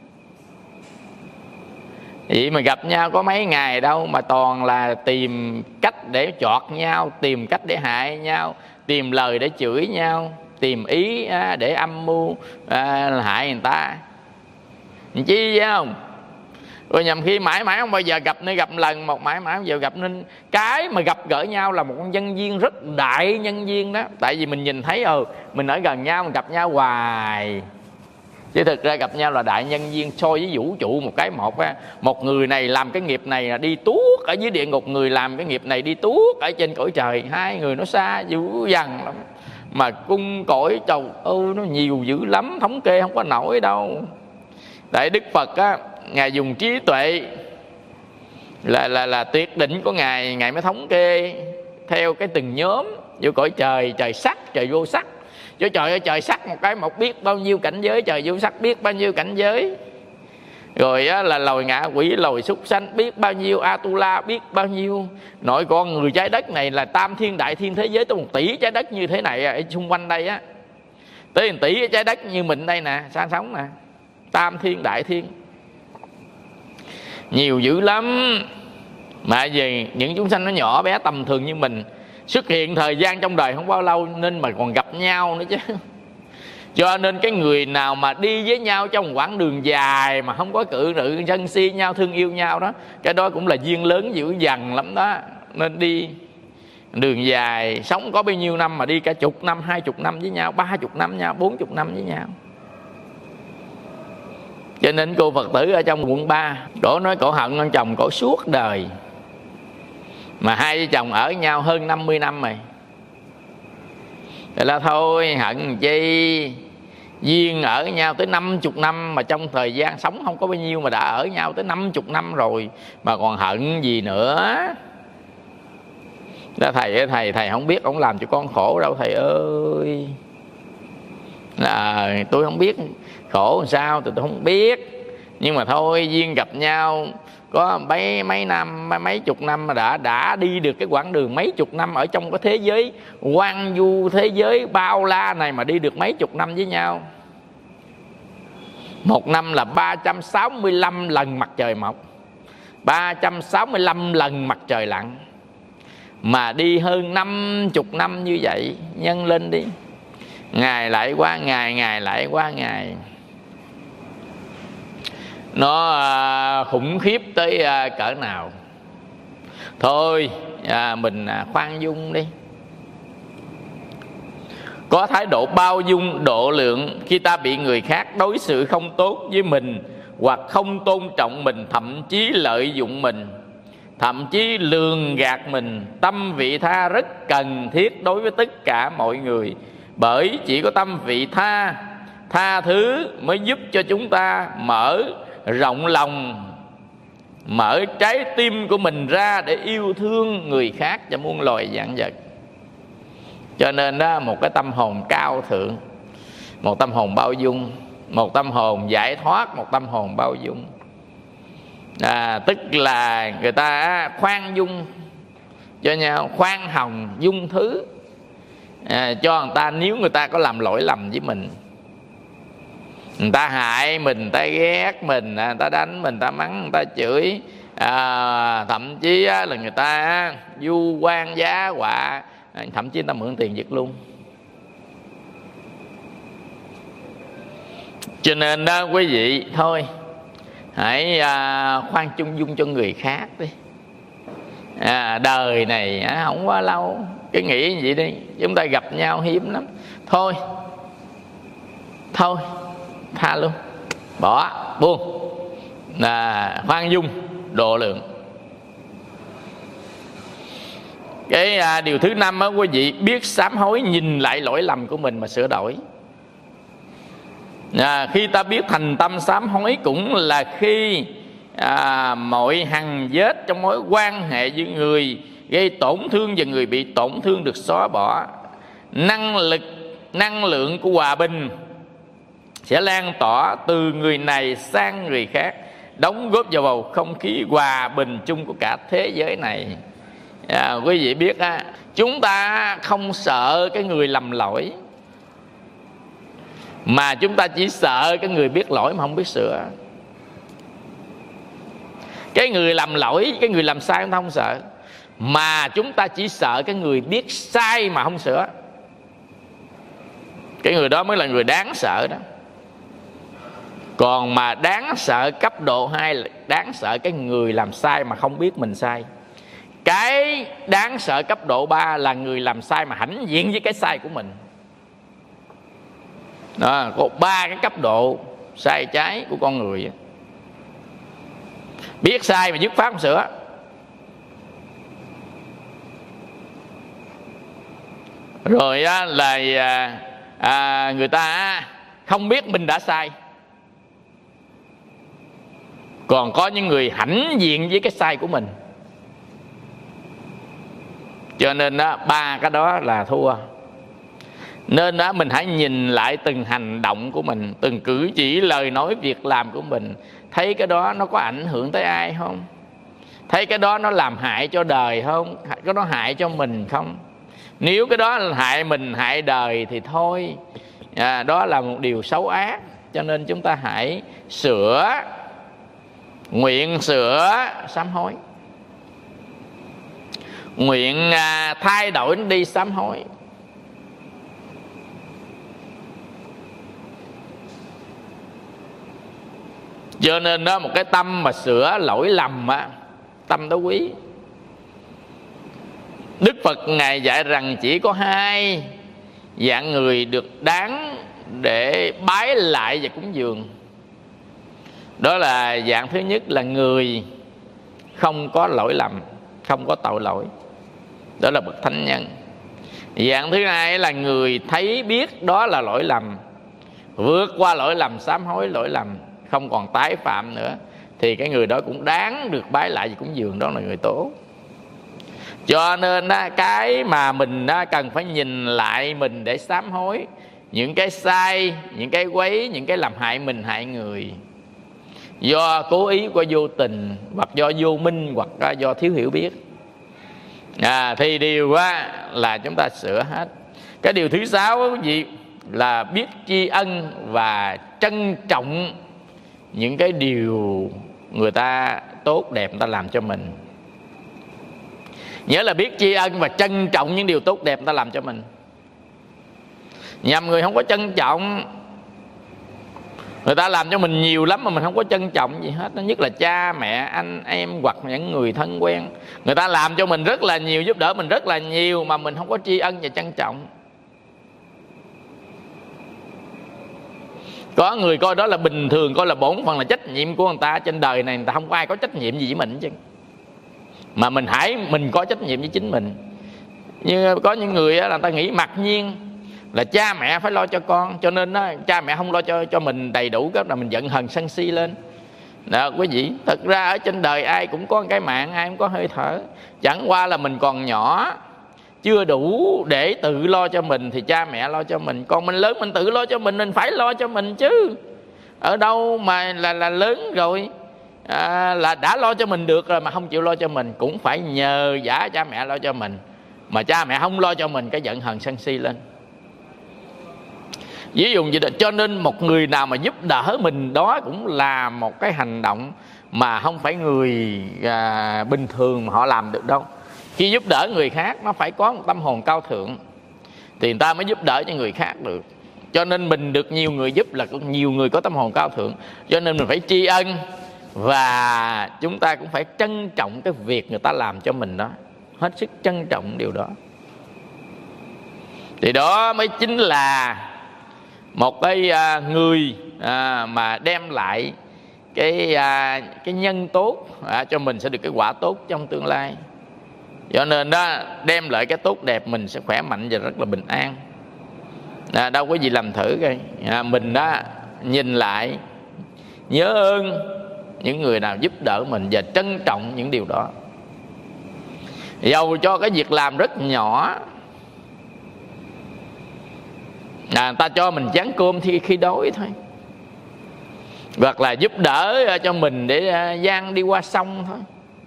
Vậy mà gặp nhau có mấy ngày đâu mà toàn là tìm cách để chọt nhau, tìm cách để hại nhau, tìm lời để chửi nhau, tìm ý để âm mưu hại người ta. Chi vậy không? Rồi nhằm khi mãi mãi không bao giờ gặp, nên gặp lần một, mãi mãi không bao giờ gặp. Nên cái mà gặp gỡ nhau là một con nhân duyên rất đại nhân duyên đó. Tại vì mình nhìn thấy ừ mình ở gần nhau, mình gặp nhau hoài, chứ thực ra gặp nhau là đại nhân duyên. So với vũ trụ một cái một á, một người này làm cái nghiệp này là đi tuốt ở dưới địa ngục, người làm cái nghiệp này đi tuốt ở trên cõi trời. Hai người nó xa dữ dằn lắm, mà cung cõi trời ơi nó nhiều dữ lắm, thống kê không có nổi đâu. Tại Đức Phật á, ngài dùng trí tuệ là là là tuyệt đỉnh của ngài, ngài mới thống kê theo cái từng nhóm vô cõi trời, trời sắc, trời vô sắc. Chứ trời ơi trời sắc một cái một biết bao nhiêu cảnh giới, trời vô sắc biết bao nhiêu cảnh giới. Rồi á, là loài ngạ quỷ, loài súc sanh biết bao nhiêu, Atula biết bao nhiêu. Nội con người trái đất này là tam thiên đại thiên thế giới, tới một tỷ trái đất như thế này ở xung quanh đây á, tới một tỷ trái đất như mình đây nè, sang sống nè, tam thiên đại thiên nhiều dữ lắm. Mà vì những chúng sanh nó nhỏ bé tầm thường như mình, xuất hiện thời gian trong đời không bao lâu nên mà còn gặp nhau nữa chứ. Cho nên cái người nào mà đi với nhau trong quãng đường dài mà không có cự rự sân si nhau, thương yêu nhau đó, cái đó cũng là duyên lớn dữ dằn lắm đó. Nên đi đường dài, sống có bao nhiêu năm mà đi cả chục năm, hai chục năm với nhau, ba chục năm nhau, bốn chục năm với nhau. Cho nên cô Phật tử ở trong quận ba, cổ nói cổ hận con chồng cổ suốt đời, mà hai vợ chồng ở nhau hơn năm mươi năm rồi. Vậy là thôi hận chi, duyên ở nhau tới năm chục năm, mà trong thời gian sống không có bao nhiêu mà đã ở nhau tới năm chục năm rồi, mà còn hận gì nữa. Đó, thầy thầy thầy không biết ông làm cho con khổ đâu thầy ơi. Là tôi không biết khổ làm sao thì tôi không biết, nhưng mà thôi duyên gặp nhau có mấy mấy năm, mấy chục năm mà đã đã đi được cái quãng đường mấy chục năm ở trong cái thế giới hoang vu, thế giới bao la này, mà đi được mấy chục năm với nhau. Một năm là ba trăm sáu mươi lăm lần mặt trời mọc, ba trăm sáu mươi lăm lần mặt trời lặn, mà đi hơn năm chục năm như vậy, nhân lên đi. ngày lại qua ngày, ngày lại qua ngày. Nó à, khủng khiếp tới à, cỡ nào. Thôi à, mình à, khoan dung đi, có thái độ bao dung độ lượng khi ta bị người khác đối xử không tốt với mình, hoặc không tôn trọng mình, thậm chí lợi dụng mình, thậm chí lường gạt mình. Tâm vị tha rất cần thiết đối với tất cả mọi người, bởi chỉ có tâm vị tha, tha thứ mới giúp cho chúng ta mở rộng lòng, mở trái tim của mình ra để yêu thương người khác và muôn loài vạn vật. Cho nên đó, một cái tâm hồn cao thượng, một tâm hồn bao dung, một tâm hồn giải thoát, một tâm hồn bao dung, à, tức là người ta khoan dung cho nhau, khoan hồng dung thứ, à, cho người ta nếu người ta có làm lỗi lầm với mình. Người ta hại mình, người ta ghét mình, người ta đánh mình, người ta mắng, người ta chửi, à, thậm chí là người ta vu oan giá họa, thậm chí người ta mượn tiền giật luôn. Cho nên đó quý vị, thôi hãy à, khoan chung dung cho người khác đi. À, đời này à, không quá lâu, cứ nghĩ vậy đi, chúng ta gặp nhau hiếm lắm. Thôi thôi tha luôn, bỏ, buông, là khoan dung độ lượng. Cái à, điều thứ năm á quý vị, biết sám hối, nhìn lại lỗi lầm của mình mà sửa đổi. À, khi ta biết thành tâm sám hối cũng là khi à, mọi hằn vết trong mối quan hệ với người gây tổn thương và người bị tổn thương được xóa bỏ. Năng lực, năng lượng của hòa bình sẽ lan tỏa từ người này sang người khác, đóng góp vào bầu không khí hòa bình chung của cả thế giới này. À, quý vị biết á, chúng ta không sợ cái người lầm lỗi, mà chúng ta chỉ sợ cái người biết lỗi mà không biết sửa. Cái người làm lỗi, cái người làm sai chúng ta không sợ, mà chúng ta chỉ sợ cái người biết sai mà không sửa. Cái người đó mới là người đáng sợ đó. Còn mà đáng sợ cấp độ hai là đáng sợ cái người làm sai mà không biết mình sai. Cái đáng sợ cấp độ ba là người làm sai mà hãnh diện với cái sai của mình. Đó, có ba cái cấp độ sai trái của con người. Biết sai mà dứt khoát không sửa. Rồi á, là à, à, người ta không biết mình đã sai. Còn có những người hãnh diện với cái sai của mình. Cho nên đó, ba cái đó là thua. Nên đó mình hãy nhìn lại từng hành động của mình, từng cử chỉ, lời nói, việc làm của mình. Thấy cái đó nó có ảnh hưởng tới ai không? Thấy cái đó nó làm hại cho đời không? Cái đó hại cho mình không? Nếu cái đó là hại mình, hại đời thì thôi, à, đó là một điều xấu ác. Cho nên chúng ta hãy sửa, nguyện sửa, sám hối. Nguyện à, thay đổi đi sám hối. Cho nên đó, một cái tâm mà sửa lỗi lầm á, tâm đó quý. Đức Phật Ngài dạy rằng chỉ có hai dạng người được đáng để bái lại và cúng dường. Đó là dạng thứ nhất là người không có lỗi lầm, không có tội lỗi. Đó là bậc thánh nhân. Dạng thứ hai là người thấy biết đó là lỗi lầm, vượt qua lỗi lầm, sám hối lỗi lầm, không còn tái phạm nữa, thì cái người đó cũng đáng được bái lại và cúng dường. Đó là người tốt. Cho nên cái mà mình cần phải nhìn lại mình để sám hối những cái sai, những cái quấy, những cái làm hại mình, hại người, do cố ý, qua vô tình, hoặc do vô minh, hoặc do thiếu hiểu biết, à, thì điều á, là chúng ta sửa hết. Cái điều thứ sáu quý vị là biết tri ân và trân trọng những cái điều người ta tốt đẹp người ta làm cho mình. Nhớ là biết tri ân và trân trọng những điều tốt đẹp người ta làm cho mình. nhầm người không có trân trọng. Người ta làm cho mình nhiều lắm mà mình không có trân trọng gì hết. Nhất là cha mẹ, anh em hoặc những người thân quen. Người ta làm cho mình rất là nhiều, giúp đỡ mình rất là nhiều mà mình không có tri ân và trân trọng. Có người coi đó là bình thường, coi là bổn phận, là trách nhiệm của người ta. Trên đời này người ta không có ai có trách nhiệm gì với mình chứ. Mà mình hãy mình có trách nhiệm với chính mình. Như có những người là người ta nghĩ mặc nhiên là cha mẹ phải lo cho con, cho nên đó, cha mẹ không lo cho cho mình đầy đủ, cái là mình giận hờn sân si lên. Đó quý vị, thật ra ở trên đời ai cũng có cái mạng, ai cũng có hơi thở. Chẳng qua là mình còn nhỏ, chưa đủ để tự lo cho mình thì cha mẹ lo cho mình. Còn mình lớn mình tự lo cho mình, mình phải lo cho mình chứ. Ở đâu mà là là lớn rồi à, là đã lo cho mình được rồi mà không chịu lo cho mình, cũng phải nhờ vả cha mẹ lo cho mình. Mà cha mẹ không lo cho mình, cái giận hờn sân si lên. Ví dụ như đó, cho nên một người nào mà giúp đỡ mình, đó cũng là một cái hành động mà không phải người à, bình thường mà họ làm được đâu. Khi giúp đỡ người khác nó phải có một tâm hồn cao thượng thì người ta mới giúp đỡ cho người khác được. Cho nên mình được nhiều người giúp là nhiều người có tâm hồn cao thượng. Cho nên mình phải tri ân, và chúng ta cũng phải trân trọng cái việc người ta làm cho mình đó, hết sức trân trọng điều đó. Thì đó mới chính là một cái à, người à, mà đem lại cái à, cái nhân tốt à, cho mình sẽ được cái quả tốt trong tương lai. Cho nên đó, đem lại cái tốt đẹp, mình sẽ khỏe mạnh và rất là bình an. À, đâu có gì làm thử coi à, mình đó nhìn lại, nhớ ơn những người nào giúp đỡ mình và trân trọng những điều đó. Dầu cho cái việc làm rất nhỏ à, người ta cho mình chén cơm khi, khi đói thôi, hoặc là giúp đỡ cho mình để gian đi qua sông thôi,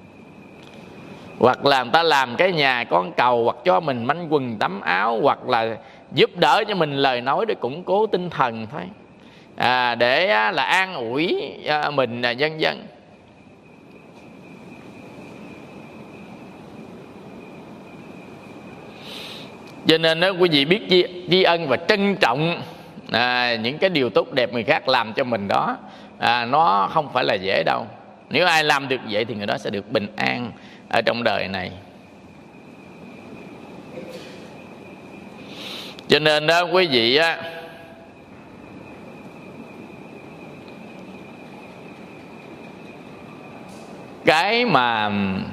hoặc là người ta làm cái nhà con cầu, hoặc cho mình manh quần tấm áo, hoặc là giúp đỡ cho mình lời nói để củng cố tinh thần thôi, à, để là an ủi mình vân vân. Cho nên đó, quý vị biết tri, tri ân và trân trọng à, những cái điều tốt đẹp người khác làm cho mình đó, à, nó không phải là dễ đâu. Nếu ai làm được vậy thì người đó sẽ được bình an ở trong đời này. Cho nên đó quý vị á, cái mà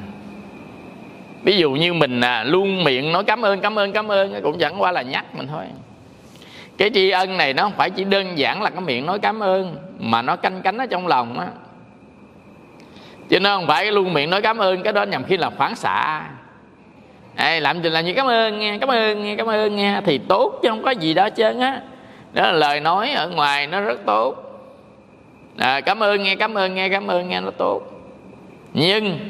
ví dụ như mình à, luôn miệng nói cảm ơn cảm ơn cảm ơn cũng chẳng qua là nhắc mình thôi. Cái tri ân này nó không phải chỉ đơn giản là cái miệng nói cảm ơn, mà nó canh cánh ở trong lòng á. Chứ nó không phải luôn miệng nói cảm ơn, cái đó nhằm khi là phản xạ. Ê, làm gì làm gì cảm ơn nghe, cảm ơn nghe, cảm ơn nghe thì tốt chứ không có gì đó hết trơn á. Đó là lời nói ở ngoài nó rất tốt. À, cảm ơn nghe, cảm ơn nghe, cảm ơn nghe nó tốt. Nhưng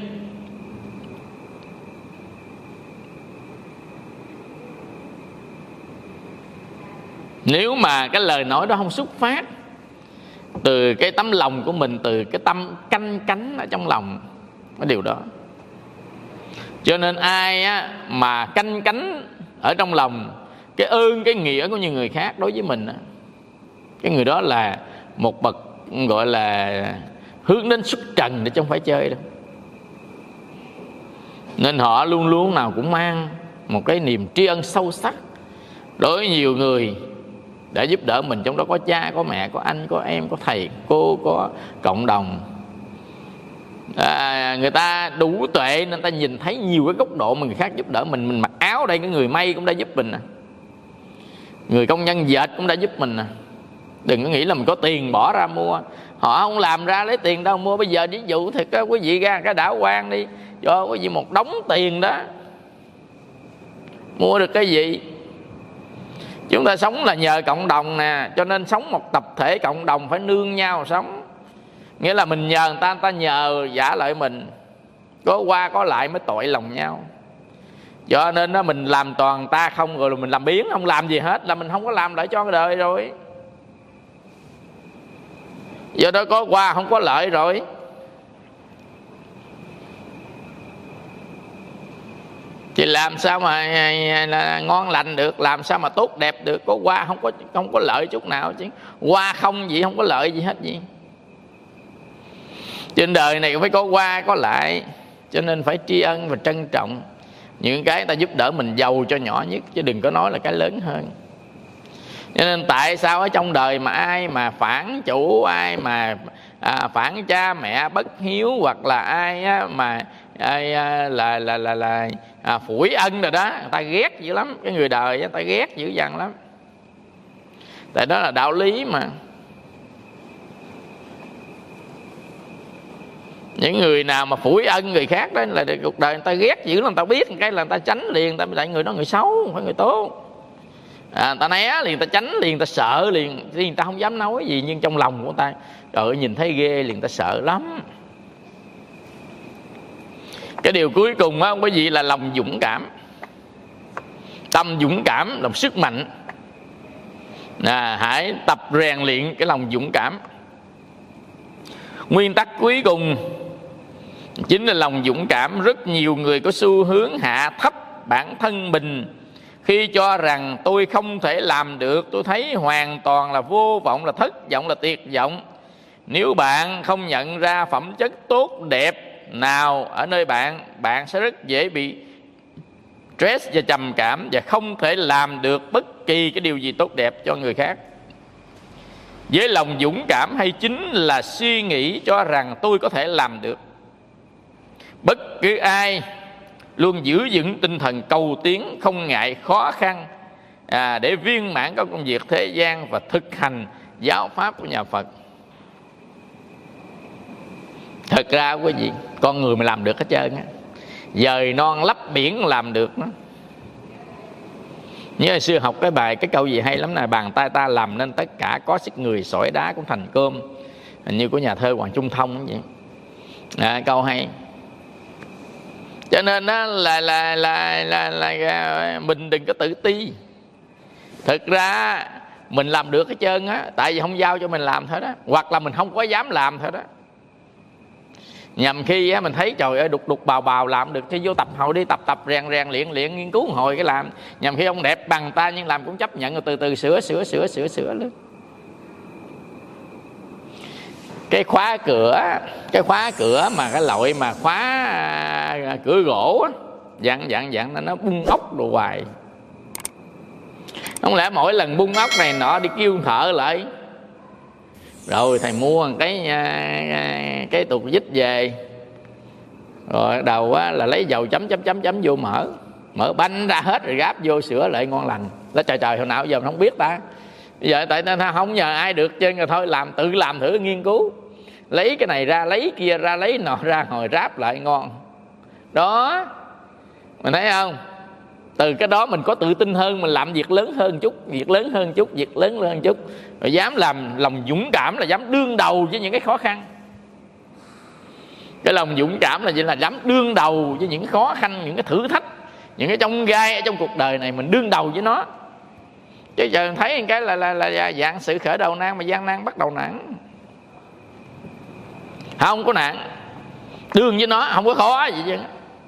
nếu mà cái lời nói đó không xuất phát từ cái tấm lòng của mình, từ cái tâm canh cánh ở trong lòng, cái điều đó. Cho nên ai á, mà canh cánh ở trong lòng cái ơn, cái nghĩa của những người khác đối với mình á, cái người đó là một bậc gọi là hướng đến xuất trần để chứ không phải chơi đâu. Nên họ luôn luôn nào cũng mang một cái niềm tri ân sâu sắc đối với nhiều người đã giúp đỡ mình, trong đó có cha, có mẹ, có anh, có em, có thầy, cô, có cộng đồng. À, người ta đủ tuệ nên ta nhìn thấy nhiều cái góc độ mà người khác giúp đỡ mình. Mình mặc áo đây, cái người may cũng đã giúp mình nè, người công nhân dệt cũng đã giúp mình nè. Đừng có nghĩ là mình có tiền bỏ ra mua, họ không làm ra lấy tiền đâu mua. Bây giờ ví dụ thiệt á, quý vị ra cái đảo quan đi, cho quý vị một đống tiền đó, mua được cái gì? Chúng ta sống là nhờ cộng đồng nè, cho nên sống một tập thể cộng đồng phải nương nhau sống. Nghĩa là mình nhờ người ta, người ta nhờ trả lại mình, có qua có lại mới tội lòng nhau. Cho nên đó, mình làm toàn ta không, rồi mình làm biếng không làm gì hết là mình không có làm lại cho cái đời rồi. Do đó có qua không có lợi rồi. Thì làm sao mà ngon lành được, làm sao mà tốt đẹp được? Có qua không có không có lợi chút nào chứ. Qua không gì không có lợi gì hết gì. Trên đời này phải có qua có lại, cho nên phải tri ân và trân trọng những cái người ta giúp đỡ mình, giàu cho nhỏ nhất, chứ đừng có nói là cái lớn hơn. Cho nên tại sao ở trong đời mà ai mà phản chủ, ai mà à, phản cha mẹ bất hiếu, hoặc là ai á, mà ai, à, là là là là à, phủi ân rồi đó, người ta ghét dữ lắm. Cái người đời người ta ghét dữ dằn lắm. Tại đó là đạo lý mà. Những người nào mà phủi ân người khác đó là cuộc đời người ta ghét dữ lắm. Người ta biết cái là người ta tránh liền, người ta lại người đó người xấu, không phải người tốt. À, người ta né liền, người ta tránh liền, người ta sợ liền, thì người ta không dám nói gì, nhưng trong lòng của người ta trời ơi nhìn thấy ghê liền, người ta sợ lắm. Cái điều cuối cùng á, quý vị, là lòng dũng cảm. Tâm dũng cảm, lòng sức mạnh. À, hãy tập rèn luyện cái lòng dũng cảm. Nguyên tắc cuối cùng chính là lòng dũng cảm. Rất nhiều người có xu hướng hạ thấp bản thân mình khi cho rằng tôi không thể làm được, tôi thấy hoàn toàn là vô vọng, là thất vọng, là tuyệt vọng. Nếu bạn không nhận ra phẩm chất tốt đẹp nào ở nơi bạn, bạn sẽ rất dễ bị stress và trầm cảm, và không thể làm được bất kỳ cái điều gì tốt đẹp cho người khác. Với lòng dũng cảm hay chính là suy nghĩ cho rằng tôi có thể làm được. Bất cứ ai luôn giữ vững tinh thần cầu tiến, không ngại khó khăn à, để viên mãn các công việc thế gian và thực hành giáo pháp của nhà Phật. Thật ra quý vị, con người mà làm được hết trơn á, dời non lấp biển làm được đó. Nhớ hồi xưa học cái bài, cái câu gì hay lắm nè: bàn tay ta làm nên tất cả, có sức người sỏi đá cũng thành cơm. Hình như của nhà thơ Hoàng Trung Thông vậy. À, câu hay. Cho nên đó là là, là là là là mình đừng có tự ti. Thực ra mình làm được hết trơn á, tại vì không giao cho mình làm thôi đó, hoặc là mình không có dám làm thôi đó. Nhằm khi á, mình thấy trời ơi đục đục bào bào làm được, thì vô tập hội đi, tập tập rèn rèn luyện luyện nghiên cứu hồi cái làm. Nhằm khi ông đẹp bằng ta nhưng làm cũng chấp nhận, rồi từ từ sửa sửa sửa sửa sửa lên. Cái khóa cửa, cái khóa cửa mà cái loại mà khóa cửa gỗ á, dặn dặn dặn nó bung ốc đồ hoài. Không lẽ mỗi lần bung ốc này nọ đi kêu thợ lại, rồi thầy mua cái cái tuột vít về, rồi đầu á, là lấy dầu chấm chấm chấm chấm vô mở, mở banh ra hết rồi gáp vô sửa lại ngon lành. Nó trời trời hồi nào giờ mình không biết ta. Bây giờ tại nên không nhờ ai được chứ, rồi thôi làm tự làm thử, nghiên cứu, lấy cái này ra, lấy kia ra, lấy nọ ra, hồi ráp lại ngon. Đó, mình thấy không? Từ cái đó mình có tự tin hơn, mình làm việc lớn hơn chút, việc lớn hơn chút, việc lớn hơn chút, rồi dám làm. Lòng dũng cảm là dám đương đầu với những cái khó khăn. Cái lòng dũng cảm là là dám đương đầu với những khó khăn, những cái thử thách, những cái chông gai ở trong cuộc đời này, mình đương đầu với nó. Chứ giờ thấy cái là, là, là dạng sự khởi đầu nan mà gian nan bắt đầu nặng. Không có nặng, đương với nó không có khó gì chứ.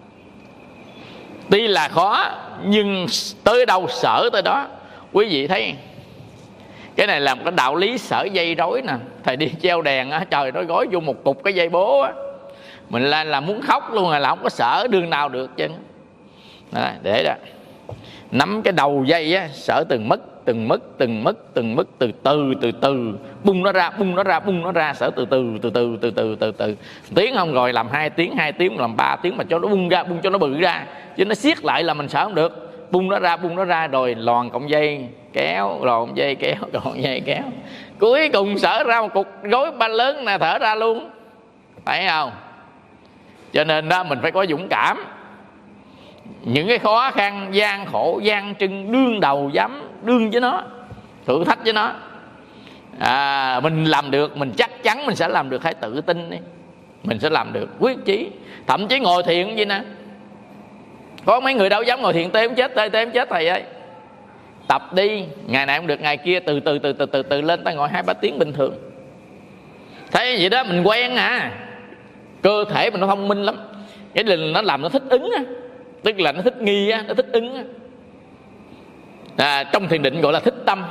Tuy là khó nhưng tới đâu sở tới đó. Quý vị thấy cái này là một cái đạo lý sở dây rối nè. Thầy đi treo đèn á, trời nó gói vô một cục cái dây bố á, mình là, là muốn khóc luôn, là không có sở đường nào được chứ. Đó, để đó nắm cái đầu dây á, sở từng mất từng mất từng mất từng mất từ từ từ từ bung nó ra bung nó ra bung nó ra, sở từ từ từ từ từ từ từ từ tiếng không, rồi làm hai tiếng hai tiếng làm ba tiếng mà cho nó bung ra, bung cho nó bự ra, chứ nó siết lại là mình sợ không được. Bung nó ra bung nó ra rồi lòn cọng dây kéo, lòn dây kéo, lòn dây kéo, cuối cùng sở ra một cục gối ba lớn nè, thở ra luôn, phải không? Cho nên đó mình phải có dũng cảm. Những cái khó khăn gian khổ gian trưng, đương đầu dám đương với nó, thử thách với nó. À, mình làm được, mình chắc chắn mình sẽ làm được, hãy tự tin đi, mình sẽ làm được, quyết chí. Thậm chí ngồi thiền gì nè, có mấy người đâu dám ngồi thiền, tê không chết, tê tê không chết thầy ơi. Tập đi, ngày này không được ngày kia, từ từ từ từ từ từ lên, ta ngồi hai ba tiếng bình thường. Thấy vậy đó mình quen à, cơ thể mình nó thông minh lắm, cái đình nó làm nó thích ứng á. tức là nó thích nghi á, nó thích ứng á. À, trong thiền định gọi là thích tâm,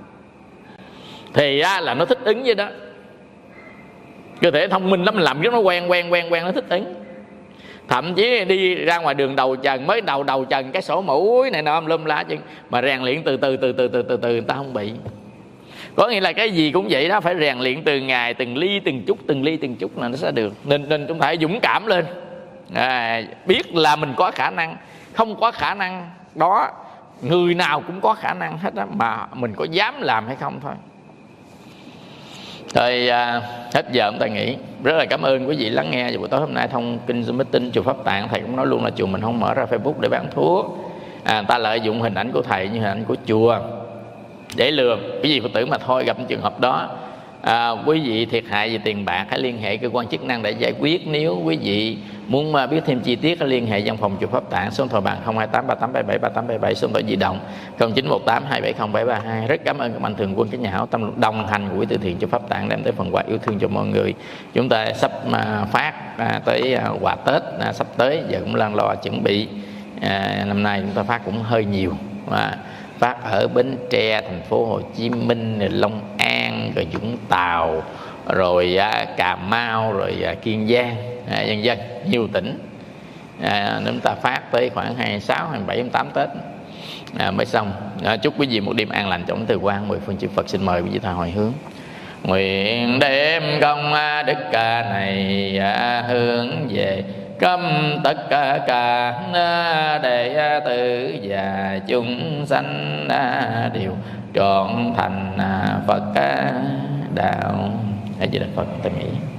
thì á, là nó thích ứng với đó. Cơ thể thông minh lắm, mình làm rất nó quen quen quen quen nó thích ứng. Thậm chí đi ra ngoài đường đầu trần, mới đầu đầu trần cái sổ mũi này nọ lum lá chứ, mà rèn luyện từ từ từ từ từ từ từ người ta không bị. Có nghĩa là cái gì cũng vậy đó, phải rèn luyện từ ngày, từng ly từng chút, từng ly từng chút là nó sẽ được. Nên nên chúng ta phải dũng cảm lên, à, biết là mình có khả năng. Không có khả năng đó, người nào cũng có khả năng hết đó, mà mình có dám làm hay không thôi. Rồi à, hết giờ chúng ta nghỉ. Rất là cảm ơn quý vị lắng nghe. Buổi tối hôm nay thông kinh Zoom meeting chùa Pháp Tạng, thầy cũng nói luôn là chùa mình không mở ra Facebook để bán thuốc. À, ta lợi dụng hình ảnh của thầy như hình ảnh của chùa để lừa quý vị Phật tử mà thôi. Gặp những trường hợp đó, à, quý vị thiệt hại về tiền bạc hãy liên hệ cơ quan chức năng để giải quyết. Nếu quý vị muốn biết thêm chi tiết hãy liên hệ văn phòng chùa Pháp Tạng, số điện thoại bàn không hai tám ba tám bảy bảy ba tám bảy bảy, số điện thoại di động không chín một tám hai bảy không bảy ba hai. Rất cảm ơn các mạnh thường quân, các nhà hảo tâm đồng hành của quỹ từ thiện chùa Pháp Tạng đem tới phần quà yêu thương cho mọi người. Chúng ta sắp à, phát à, tới à, quà Tết à, sắp tới, giờ cũng đang lo chuẩn bị. À, năm nay chúng ta phát cũng hơi nhiều, à, phát ở Bến Tre, thành phố Hồ Chí Minh, rồi Long An, rồi Vũng Tàu, rồi à, Cà Mau, rồi à, Kiên Giang, à, vân vân, nhiều tỉnh. À, chúng ta phát tới khoảng hai mươi sáu, hai mươi bảy, hai mươi tám Tết à, mới xong. À, chúc quý vị một đêm an lành trong từ quan. Mười phương chư Phật xin mời quý vị ta hồi hướng. Nguyện đêm công đức ca này à, hướng về cấm tất cả đệ tử và chúng sanh đều trọn thành Phật đạo. A Di Đà Phật. Ta nghĩ